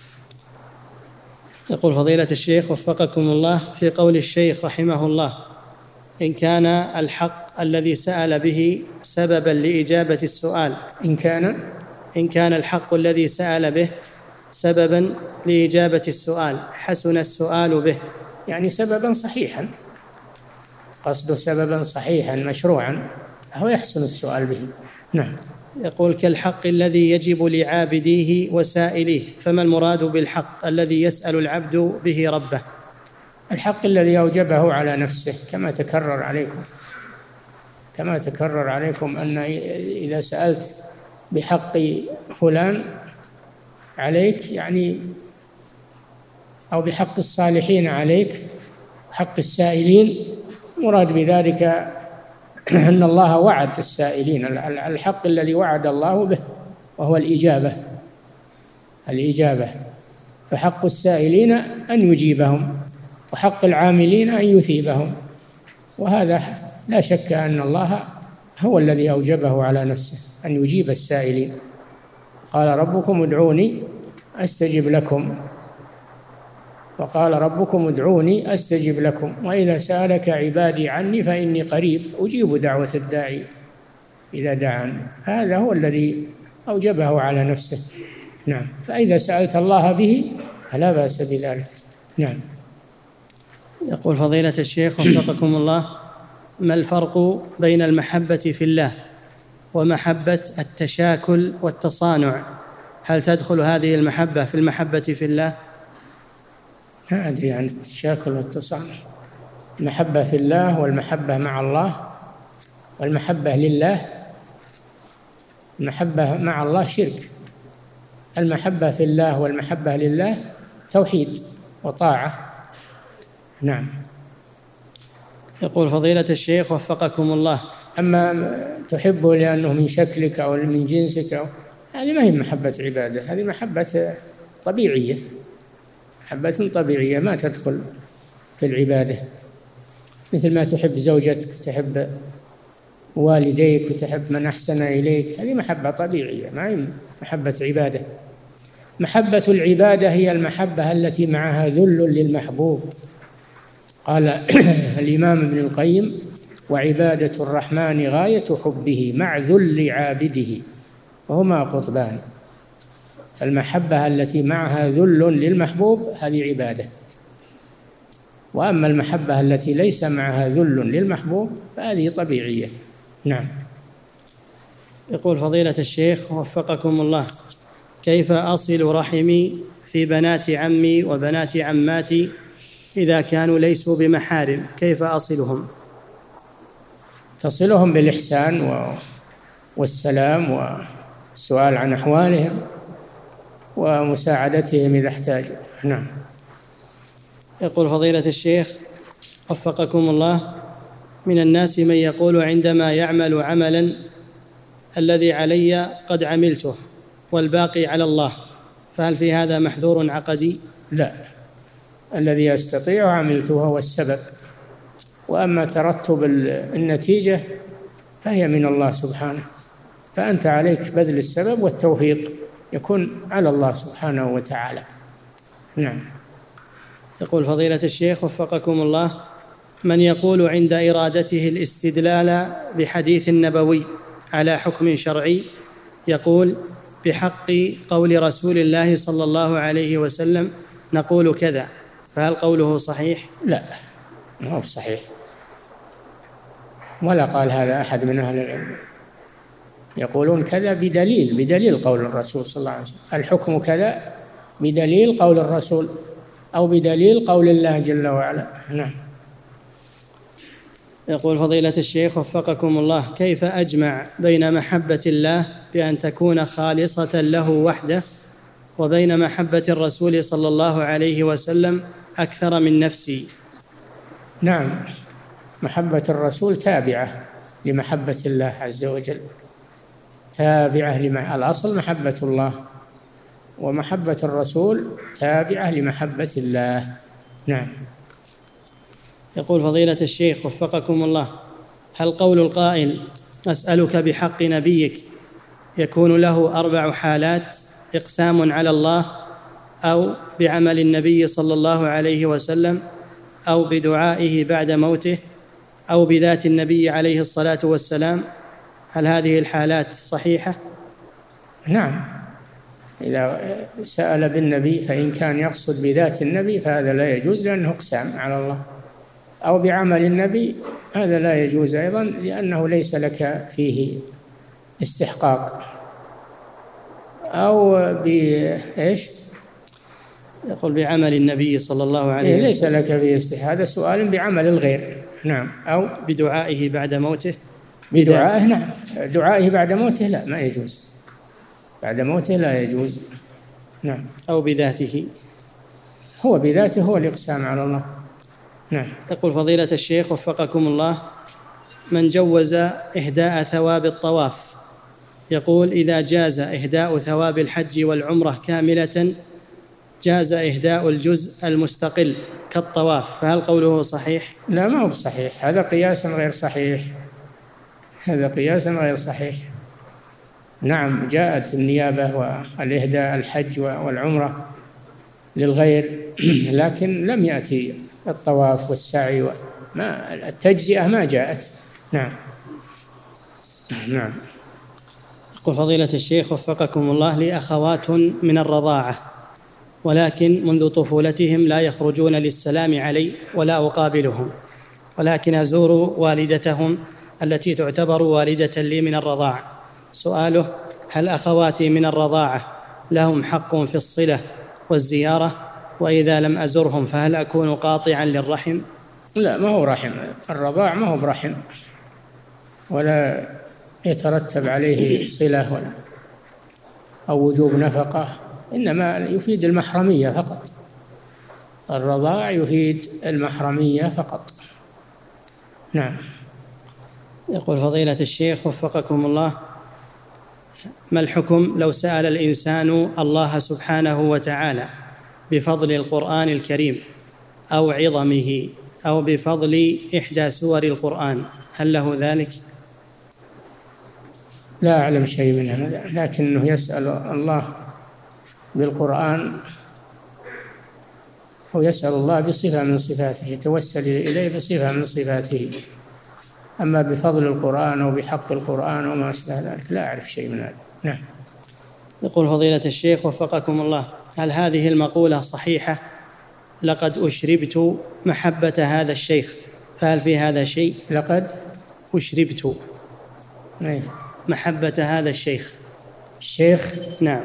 يقول فضيلة الشيخ وفقكم الله: في قول الشيخ رحمه الله: إن كان الحق الذي سأل به سببا لإجابة السؤال إن كان إن كان الحق الذي سأل به سببا لإجابة السؤال حسن السؤال به، يعني سببا صحيحا، قصده سببا صحيحا مشروعا، هو يحسن السؤال به. نعم. يقول: كالحق الذي يجب لعابديه وسائليه، فما المراد بالحق الذي يسأل العبد به ربه؟ الحق الذي أوجبه على نفسه، كما تكرر عليكم كما تكرر عليكم أن إذا سألت بحق فلان عليك، يعني أو بحق الصالحين عليك، حق السائلين، مراد بذلك أن الله وعد السائلين الحق الذي وعد الله به وهو الإجابة الإجابة فحق السائلين أن يجيبهم وحق العاملين أن يثيبهم، وهذا لا شك أن الله هو الذي أوجبه على نفسه أن يجيب السائلين. قال ربكم ادعوني أستجب لكم، وقال ربكم ادعوني أستجب لكم، وإذا سألك عبادي عني فإني قريب أجيب دعوة الداعي إذا دعان. هذا هو الذي أوجبه على نفسه. نعم. فإذا سألت الله به فلا بأس بذلك. نعم. يقول فضيلة الشيخ وفقكم الله: ما الفرق بين المحبة في الله ومحبة التشاكل والتصانع هل تدخل هذه المحبة في المحبة في الله؟ ما أدري عن التشاكل والاتصال. المحبة في الله والمحبة مع الله والمحبة لله. المحبة مع الله شرك، المحبة في الله والمحبة لله توحيد وطاعة. نعم. يقول فضيلة الشيخ وفقكم الله، أما تحبه لأنه من شكلك أو من جنسك أو هذه ما هي محبة عبادة، هذه محبة طبيعية، محبة طبيعية ما تدخل في العبادة، مثل ما تحب زوجتك، تحب والديك، وتحب من أحسن إليك، هذه محبة طبيعية ما هي محبة عبادة. محبة العبادة هي المحبة التي معها ذل للمحبوب. قال الإمام ابن القيم: وعبادة الرحمن غاية حبه مع ذل عابده وهما قطبان. فالمحبة التي معها ذل للمحبوب هذه عبادة، وأما المحبة التي ليس معها ذل للمحبوب فهذه طبيعية. نعم. يقول فضيلة الشيخ وفقكم الله، كيف أصل رحمي في بنات عمي وبنات عماتي إذا كانوا ليسوا بمحارم؟ كيف أصلهم؟ تصلهم بالإحسان والسلام والسؤال عن أحوالهم ومساعدتهم إذا احتاجوا. نعم. يقول فضيلة الشيخ وفقكم الله، من الناس من يقول عندما يعمل عملا الذي علي قد عملته والباقي على الله، فهل في هذا محذور عقدي؟ لا، الذي يستطيع عملته هو السبب، وأما ترتب النتيجة فهي من الله سبحانه، فأنت عليك بذل السبب والتوفيق يكون على الله سبحانه وتعالى. نعم. يقول فضيلة الشيخ وفقكم الله، من يقول عند إرادته الاستدلال بحديث نبوي على حكم شرعي يقول بحق قول رسول الله صلى الله عليه وسلم نقول كذا، فهل قوله صحيح؟ لا، ما هو صحيح، ولا قال هذا أحد من أهل العلم. يقولون كذا بدليل بدليل قول الرسول صلى الله عليه وسلم، الحكم كذا بدليل قول الرسول أو بدليل قول الله جل وعلا. نعم. يقول فضيلة الشيخ وفقكم الله، كيف أجمع بين محبة الله بأن تكون خالصة له وحده وبين محبة الرسول صلى الله عليه وسلم أكثر من نفسي؟ نعم، محبة الرسول تابعة لمحبة الله عز وجل، تابعة لمحبة الأصل محبة الله، ومحبة الرسول تابعة لمحبة الله. نعم. يقول فضيلة الشيخ وفقكم الله، هل قول القائل أسألك بحق نبيك يكون له أربع حالات: إقسام على الله، أو بعمل النبي صلى الله عليه وسلم، أو بدعائه بعد موته، أو بذات النبي عليه الصلاة والسلام؟ هل هذه الحالات صحيحة؟ نعم، إذا سأل بالنبي فإن كان يقصد بذات النبي فهذا لا يجوز لأنه إقسام على الله، أو بعمل النبي هذا لا يجوز أيضا لأنه ليس لك فيه استحقاق، أو بإيش؟ يقول بعمل النبي صلى الله عليه وسلم ليس لك فيه استحقاق، هذا سؤال بعمل الغير. نعم. أو بدعائه بعد موته، بدعائه. نعم، دعائه بعد موته لا، ما يجوز، بعد موته لا يجوز. نعم. أو بذاته، هو بذاته هو الإقسام على الله. نعم. يقول فضيلة الشيخ وفقكم الله، من جوز إهداء ثواب الطواف يقول إذا جاز إهداء ثواب الحج والعمرة كاملة جاز إهداء الجزء المستقل كالطواف، فهل قوله صحيح؟ لا، ما هو بصحيح، هذا قياس غير صحيح، هذا قياس غير صحيح. نعم، جاءت النيابة والإهداء الحج والعمرة للغير، لكن لم يأتي الطواف والسعي، ما التجزئة ما جاءت. نعم. نعم. يقول فضيلة الشيخ وفقكم الله، لي أخوات من الرضاعة ولكن منذ طفولتهم لا يخرجون للسلام علي ولا أقابلهم، ولكن أزور والدتهم التي تعتبر والدة لي من الرضاعة. سؤاله: هل أخواتي من الرضاعة لهم حق في الصلة والزيارة، وإذا لم أزرهم فهل أكون قاطعا للرحم؟ لا، ما هو رحم. الرضاع ما هو برحم، ولا يترتب عليه صلة ولا أو وجوب نفقة، إنما يفيد المحرمية فقط. الرضاع يفيد المحرمية فقط. نعم. يقول فضيلة الشيخ وفقكم الله: ما الحكم لو سأل الإنسان الله سبحانه وتعالى بفضل القرآن الكريم أو عظمه أو بفضل إحدى سور القرآن، هل له ذلك؟ لا أعلم شيء من هذا، لكنه يسأل الله بالقرآن أو يسأل الله بصفة من صفاته، يتوسل إليه بصفة من صفاته. أما بفضل القرآن أو بحق القرآن وما أشبه ذلك لا أعرف شيء من هذا. نعم. يقول فضيلة الشيخ وفقكم الله: هل هذه المقولة صحيحة؟ لقد أشربت محبة هذا الشيخ، فهل في هذا شيء؟ لقد أشربت أي. محبة هذا الشيخ. الشيخ نعم.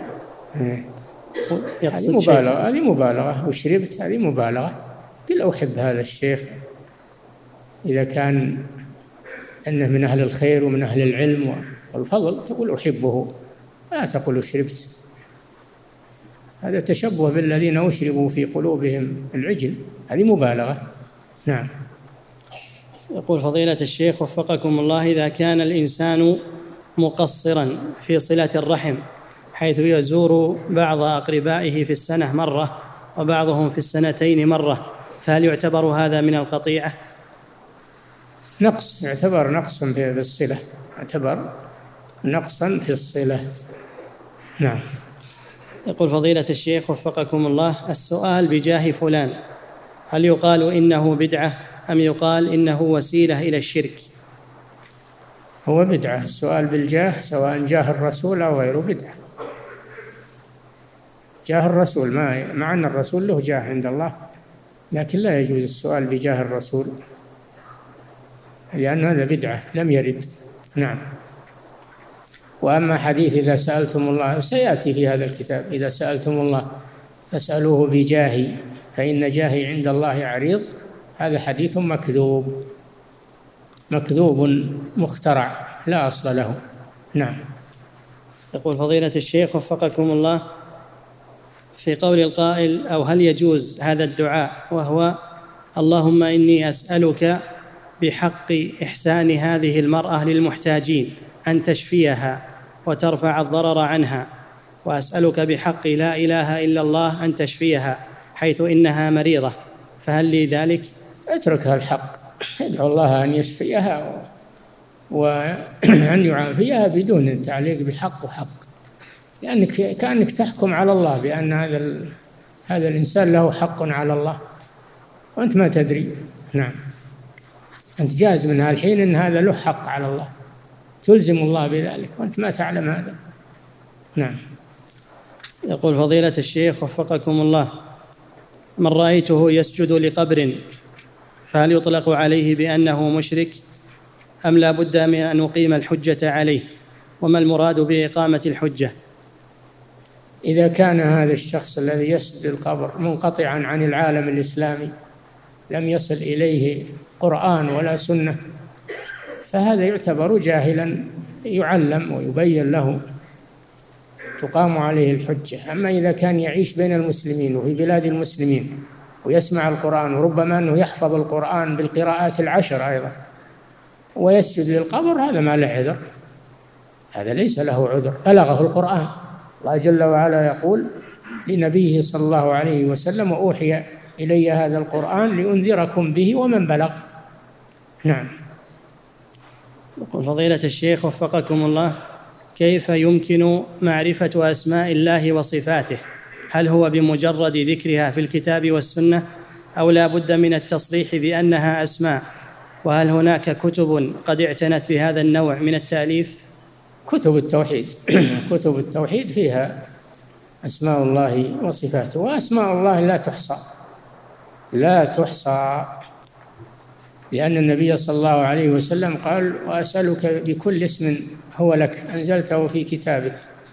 هذه مبالغة، هذه مبالغة. أشربت هذه مبالغة. قل أحب هذا الشيخ إذا كان أنه من أهل الخير ومن أهل العلم والفضل، تقول أحبه، لا تقول أشربت. هذا تشبه بالذين أشربوا في قلوبهم العجل، هذه مبالغة. نعم. يقول فضيلة الشيخ وفقكم الله: إذا كان الإنسان مقصرا في صلة الرحم حيث يزور بعض أقربائه في السنة مرة وبعضهم في السنتين مرة، فهل يعتبر هذا من القطيعة؟ نقص، يعتبر نقص في الصلة، يعتبر نقصا في الصلة. نعم. يقول فضيلة الشيخ وفقكم الله: السؤال بجاه فلان هل يقال إنه بدعة أم يقال إنه وسيلة إلى الشرك؟ هو بدعة. السؤال بالجاه سواء جاه الرسول أو غيره بدعة. جاه الرسول، ما مع أن الرسول له جاه عند الله، لكن لا يجوز السؤال بجاه الرسول، لأن هذا بدعة لم يرد. نعم. وأما حديث إذا سألتم الله، سيأتي في هذا الكتاب: إذا سألتم الله فاسألوه بجاهي فإن جاهي عند الله عريض، هذا حديث مكذوب، مكذوب مخترع لا أصل له. نعم. يقول فضيلة الشيخ وفقكم الله: في قول القائل أو هل يجوز هذا الدعاء وهو: اللهم إني أسألك بحق إحسان هذه المرأة للمحتاجين أن تشفيها وترفع الضرر عنها، وأسألك بحق لا إله إلا الله أن تشفيها حيث إنها مريضة، فهل لي ذلك؟ اتركها الحق، ادعو الله أن يشفيها وأن يعافيها بدون تعليق بحق وحق، لأنك كأنك تحكم على الله بأن هذا هذا الإنسان له حق على الله وأنت ما تدري. نعم. أنت جاز منها الحين أن هذا له حق على الله، تلزم الله بذلك وأنت ما تعلم هذا. نعم. يقول فضيلة الشيخ وفقكم الله: من رأيته يسجد لقبر فهل يطلق عليه بأنه مشرك أم لا بد من أن نقيم الحجة عليه؟ وما المراد بإقامة الحجة؟ إذا كان هذا الشخص الذي يسجد للقبر منقطعا عن العالم الإسلامي، لم يصل إليه قرآن ولا سنة، فهذا يعتبر جاهلا، يعلم ويبين له، تقام عليه الحجة. أما إذا كان يعيش بين المسلمين وفي بلاد المسلمين ويسمع القرآن، وربما أنه يحفظ القرآن بالقراءات العشر أيضا، ويسجد للقبر، هذا ما له عذر، هذا ليس له عذر، بلغه القرآن. الله جل وعلا يقول لنبيه صلى الله عليه وسلم: وأوحي إلي هذا القرآن لأنذركم به ومن بلغ. نعم. يقول فضيلة الشيخ وفقكم الله: كيف يمكن معرفة أسماء الله وصفاته؟ هل هو بمجرد ذكرها في الكتاب والسنة أو لا بد من التصريح بأنها أسماء؟ وهل هناك كتب قد اعتنت بهذا النوع من التأليف؟ كتب التوحيد كتب التوحيد فيها أسماء الله وصفاته، وأسماء الله لا تحصى لا تحصى لأن النبي صلى الله عليه وسلم قال: وأسألك بكل اسم هو لك أنزلته في كتابك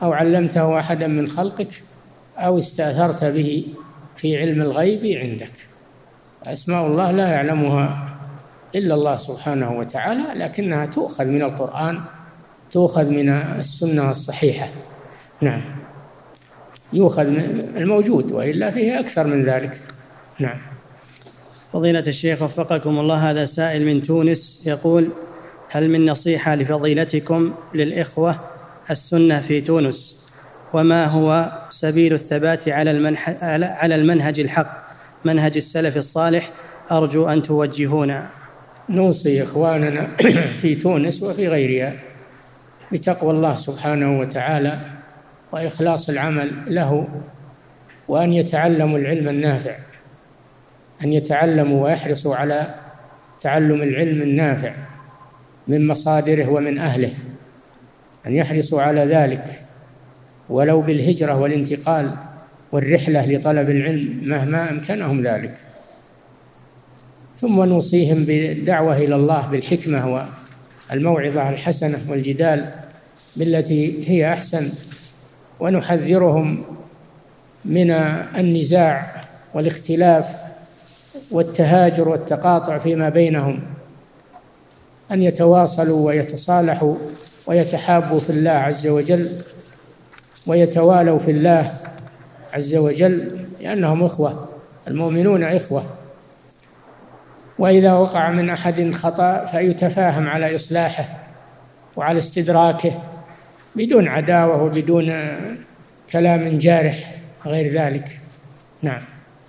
أو علمته أحدا من خلقك أو استأثرت به في علم الغيب عندك. أسماء الله لا يعلمها إلا الله سبحانه وتعالى، لكنها تؤخذ من القرآن، تؤخذ من السنة الصحيحة. نعم، يؤخذ من الموجود، وإلا فيه أكثر من ذلك. نعم. فضيلة الشيخ وفقكم الله، هذا سائل من تونس يقول: هل من نصيحة لفضيلتكم للإخوة السنة في تونس؟ وما هو سبيل الثبات على المنهج الحق، منهج السلف الصالح؟ أرجو أن توجهونا. نوصي إخواننا في تونس وفي غيرها بتقوى الله سبحانه وتعالى وإخلاص العمل له، وأن يتعلموا العلم النافع، أن يتعلموا ويحرصوا على تعلم العلم النافع من مصادره ومن أهله، أن يحرصوا على ذلك ولو بالهجرة والانتقال والرحلة لطلب العلم مهما أمكنهم ذلك. ثم نوصيهم بالدعوة إلى الله بالحكمة والموعظة الحسنة والجدال بالتي هي أحسن، ونحذرهم من النزاع والاختلاف والتهاجر والتقاطع فيما بينهم، أن يتواصلوا ويتصالحوا ويتحابوا في الله عز وجل ويتوالوا في الله عز وجل، لأنهم إخوة، المؤمنون إخوة. وإذا وقع من أحد خطأ فيتفاهم على إصلاحه وعلى استدراكه بدون عداوة وبدون كلام جارح غير ذلك. نعم.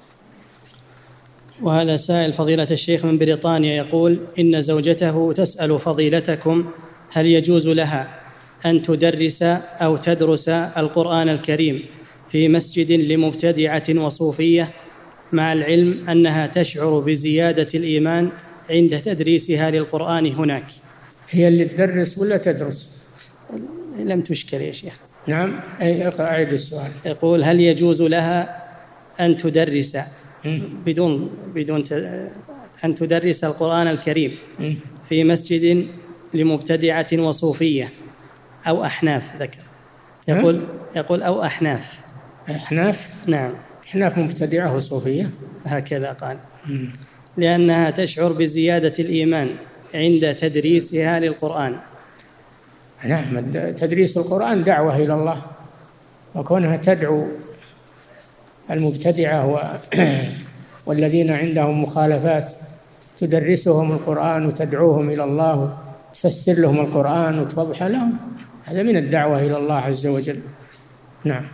وهذا سائل فضيلة الشيخ من بريطانيا يقول: إن زوجته تسأل فضيلتكم هل يجوز لها أن تدرس أو تدرس القرآن الكريم في مسجد لمبتدعة وصوفية، مع العلم أنها تشعر بزيادة الإيمان عند تدريسها للقرآن هناك؟ هي اللي تدرس ولا تدرس؟ لم تشكل يا شيخ. نعم، أعيد السؤال. يقول: هل يجوز لها أن تدرس بدون بدون أن تدرس القرآن الكريم في مسجد لمبتدعة وصوفية أو أحناف؟ ذكر يقول يقول أو أحناف. أحناف؟ نعم، أحناف مبتدعة وصوفية، هكذا قال. م. لأنها تشعر بزيادة الإيمان عند تدريسها للقرآن. نعم، تدريس القرآن دعوة إلى الله، وكونها تدعو المبتدعة و... والذين عندهم مخالفات تدرسهم القرآن وتدعوهم إلى الله وتفسر لهم القرآن وتوضح لهم، هذا من الدعوة إلى الله عز وجل. نعم.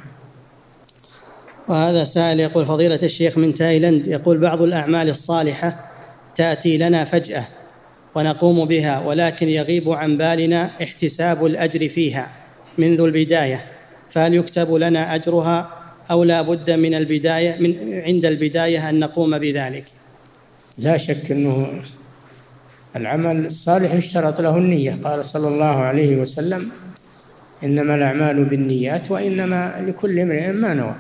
وهذا سائل يقول: فضيلة الشيخ من تايلاند يقول: بعض الأعمال الصالحة تأتي لنا فجأة ونقوم بها، ولكن يغيب عن بالنا احتساب الأجر فيها منذ البداية، فهل يكتب لنا أجرها أو لا بد من البداية من عند البداية أن نقوم بذلك؟ لا شك أنه العمل الصالح يشترط له النية، قال صلى الله عليه وسلم: إنما الأعمال بالنيات وإنما لكل امرئ ما نوى.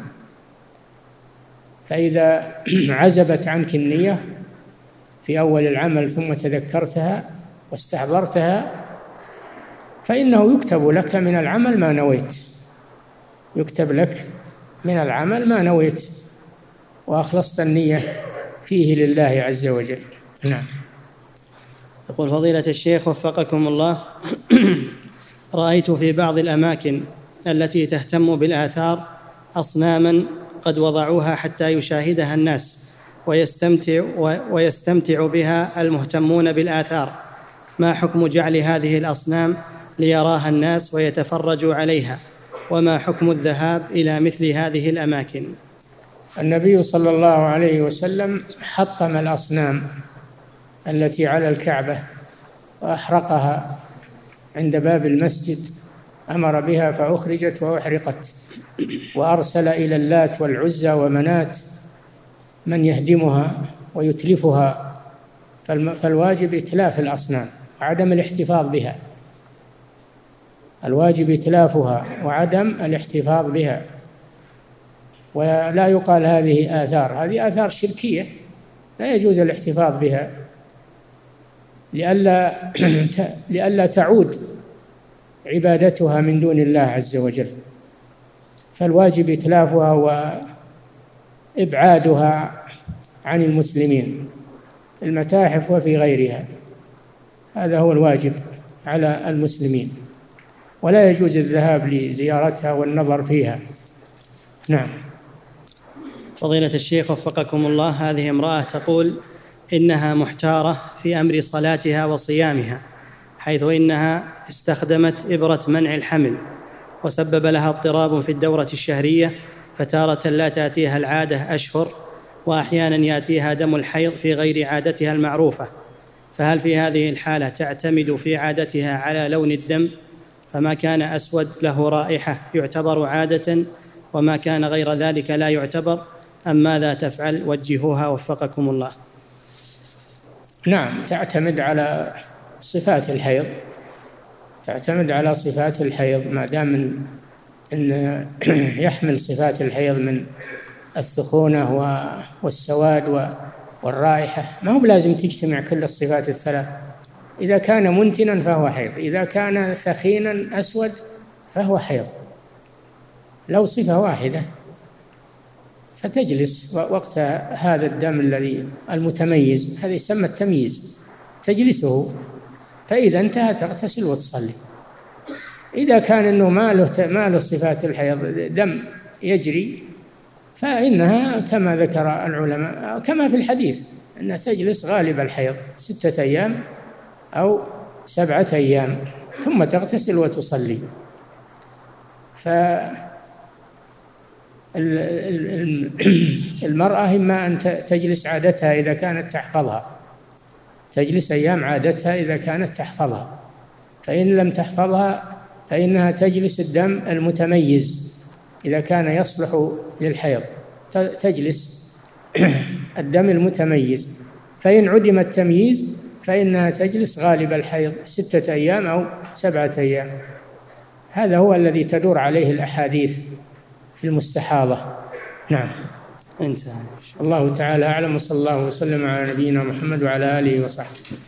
فإذا عزبت عنك النية في أول العمل ثم تذكرتها واستحضرتها فإنه يكتب لك من العمل ما نويت، يكتب لك من العمل ما نويت وأخلصت النية فيه لله عز وجل. نعم. يقول: فضيلة الشيخ وفقكم الله، رأيت في بعض الأماكن التي تهتم بالآثار أصناما قد وضعوها حتى يشاهدها الناس ويستمتع, ويستمتع بها المهتمون بالآثار، ما حكم جعل هذه الأصنام ليراها الناس ويتفرجوا عليها، وما حكم الذهاب إلى مثل هذه الأماكن؟ النبي صلى الله عليه وسلم حطم الأصنام التي على الكعبة وأحرقها عند باب المسجد، أمر بها فأخرجت وأحرقت، وأرسل إلى اللات والعزى ومنات من يهدمها ويتلفها، فالواجب إتلاف الأصنام وعدم الاحتفاظ بها، الواجب إتلافها وعدم الاحتفاظ بها. ولا يقال هذه آثار، هذه آثار شركية لا يجوز الاحتفاظ بها لئلا لئلا تعود عبادتها من دون الله عز وجل. فالواجب إتلافها وإبعادها عن المسلمين، المتاحف وفي غيرها، هذا هو الواجب على المسلمين، ولا يجوز الذهاب لزيارتها والنظر فيها. نعم. فضيلة الشيخ وفقكم الله، هذه امرأة تقول إنها محتارة في أمر صلاتها وصيامها، حيث إنها استخدمت إبرة منع الحمل وسبب لها اضطراب في الدورة الشهرية، فتارة لا تأتيها العادة أشهر، وأحيانا يأتيها دم الحيض في غير عادتها المعروفة، فهل في هذه الحالة تعتمد في عادتها على لون الدم، فما كان أسود له رائحة يعتبر عادة وما كان غير ذلك لا يعتبر، أم ماذا تفعل؟ وجهوها وفقكم الله. نعم، تعتمد على صفات الحيض، تعتمد على صفات الحيض، ما دام إن يحمل صفات الحيض من السخونة والسواد والرائحة، ما هو لازم تجتمع كل الصفات الثلاث. إذا كان منتنا فهو حيض، إذا كان ثخينا أسود فهو حيض. لو صفة واحدة فتجلس وقت هذا الدم الذي المتميز، هذا يسمى التمييز، تجلسه، فإذا انتهى تغتسل وتصلي. إذا كان أنه ما له ما له صفات الحيض، دم يجري، فإنها كما ذكر العلماء كما في الحديث أنها تجلس غالب الحيض ستة أيام أو سبعة أيام ثم تغتسل وتصلي. فالمرأة إما أن تجلس عادتها إذا كانت تحفظها، تجلس أيام عادتها إذا كانت تحفظها، فإن لم تحفظها فإنها تجلس الدم المتميز إذا كان يصلح للحيض، تجلس الدم المتميز، فإن عدم التمييز فإنها تجلس غالب الحيض ستة أيام أو سبعة أيام. هذا هو الذي تدور عليه الأحاديث في المستحاضة. نعم. انتهى. الله تعالى أعلم، وصلى الله وسلم على نبينا محمد وعلى آله وصحبه.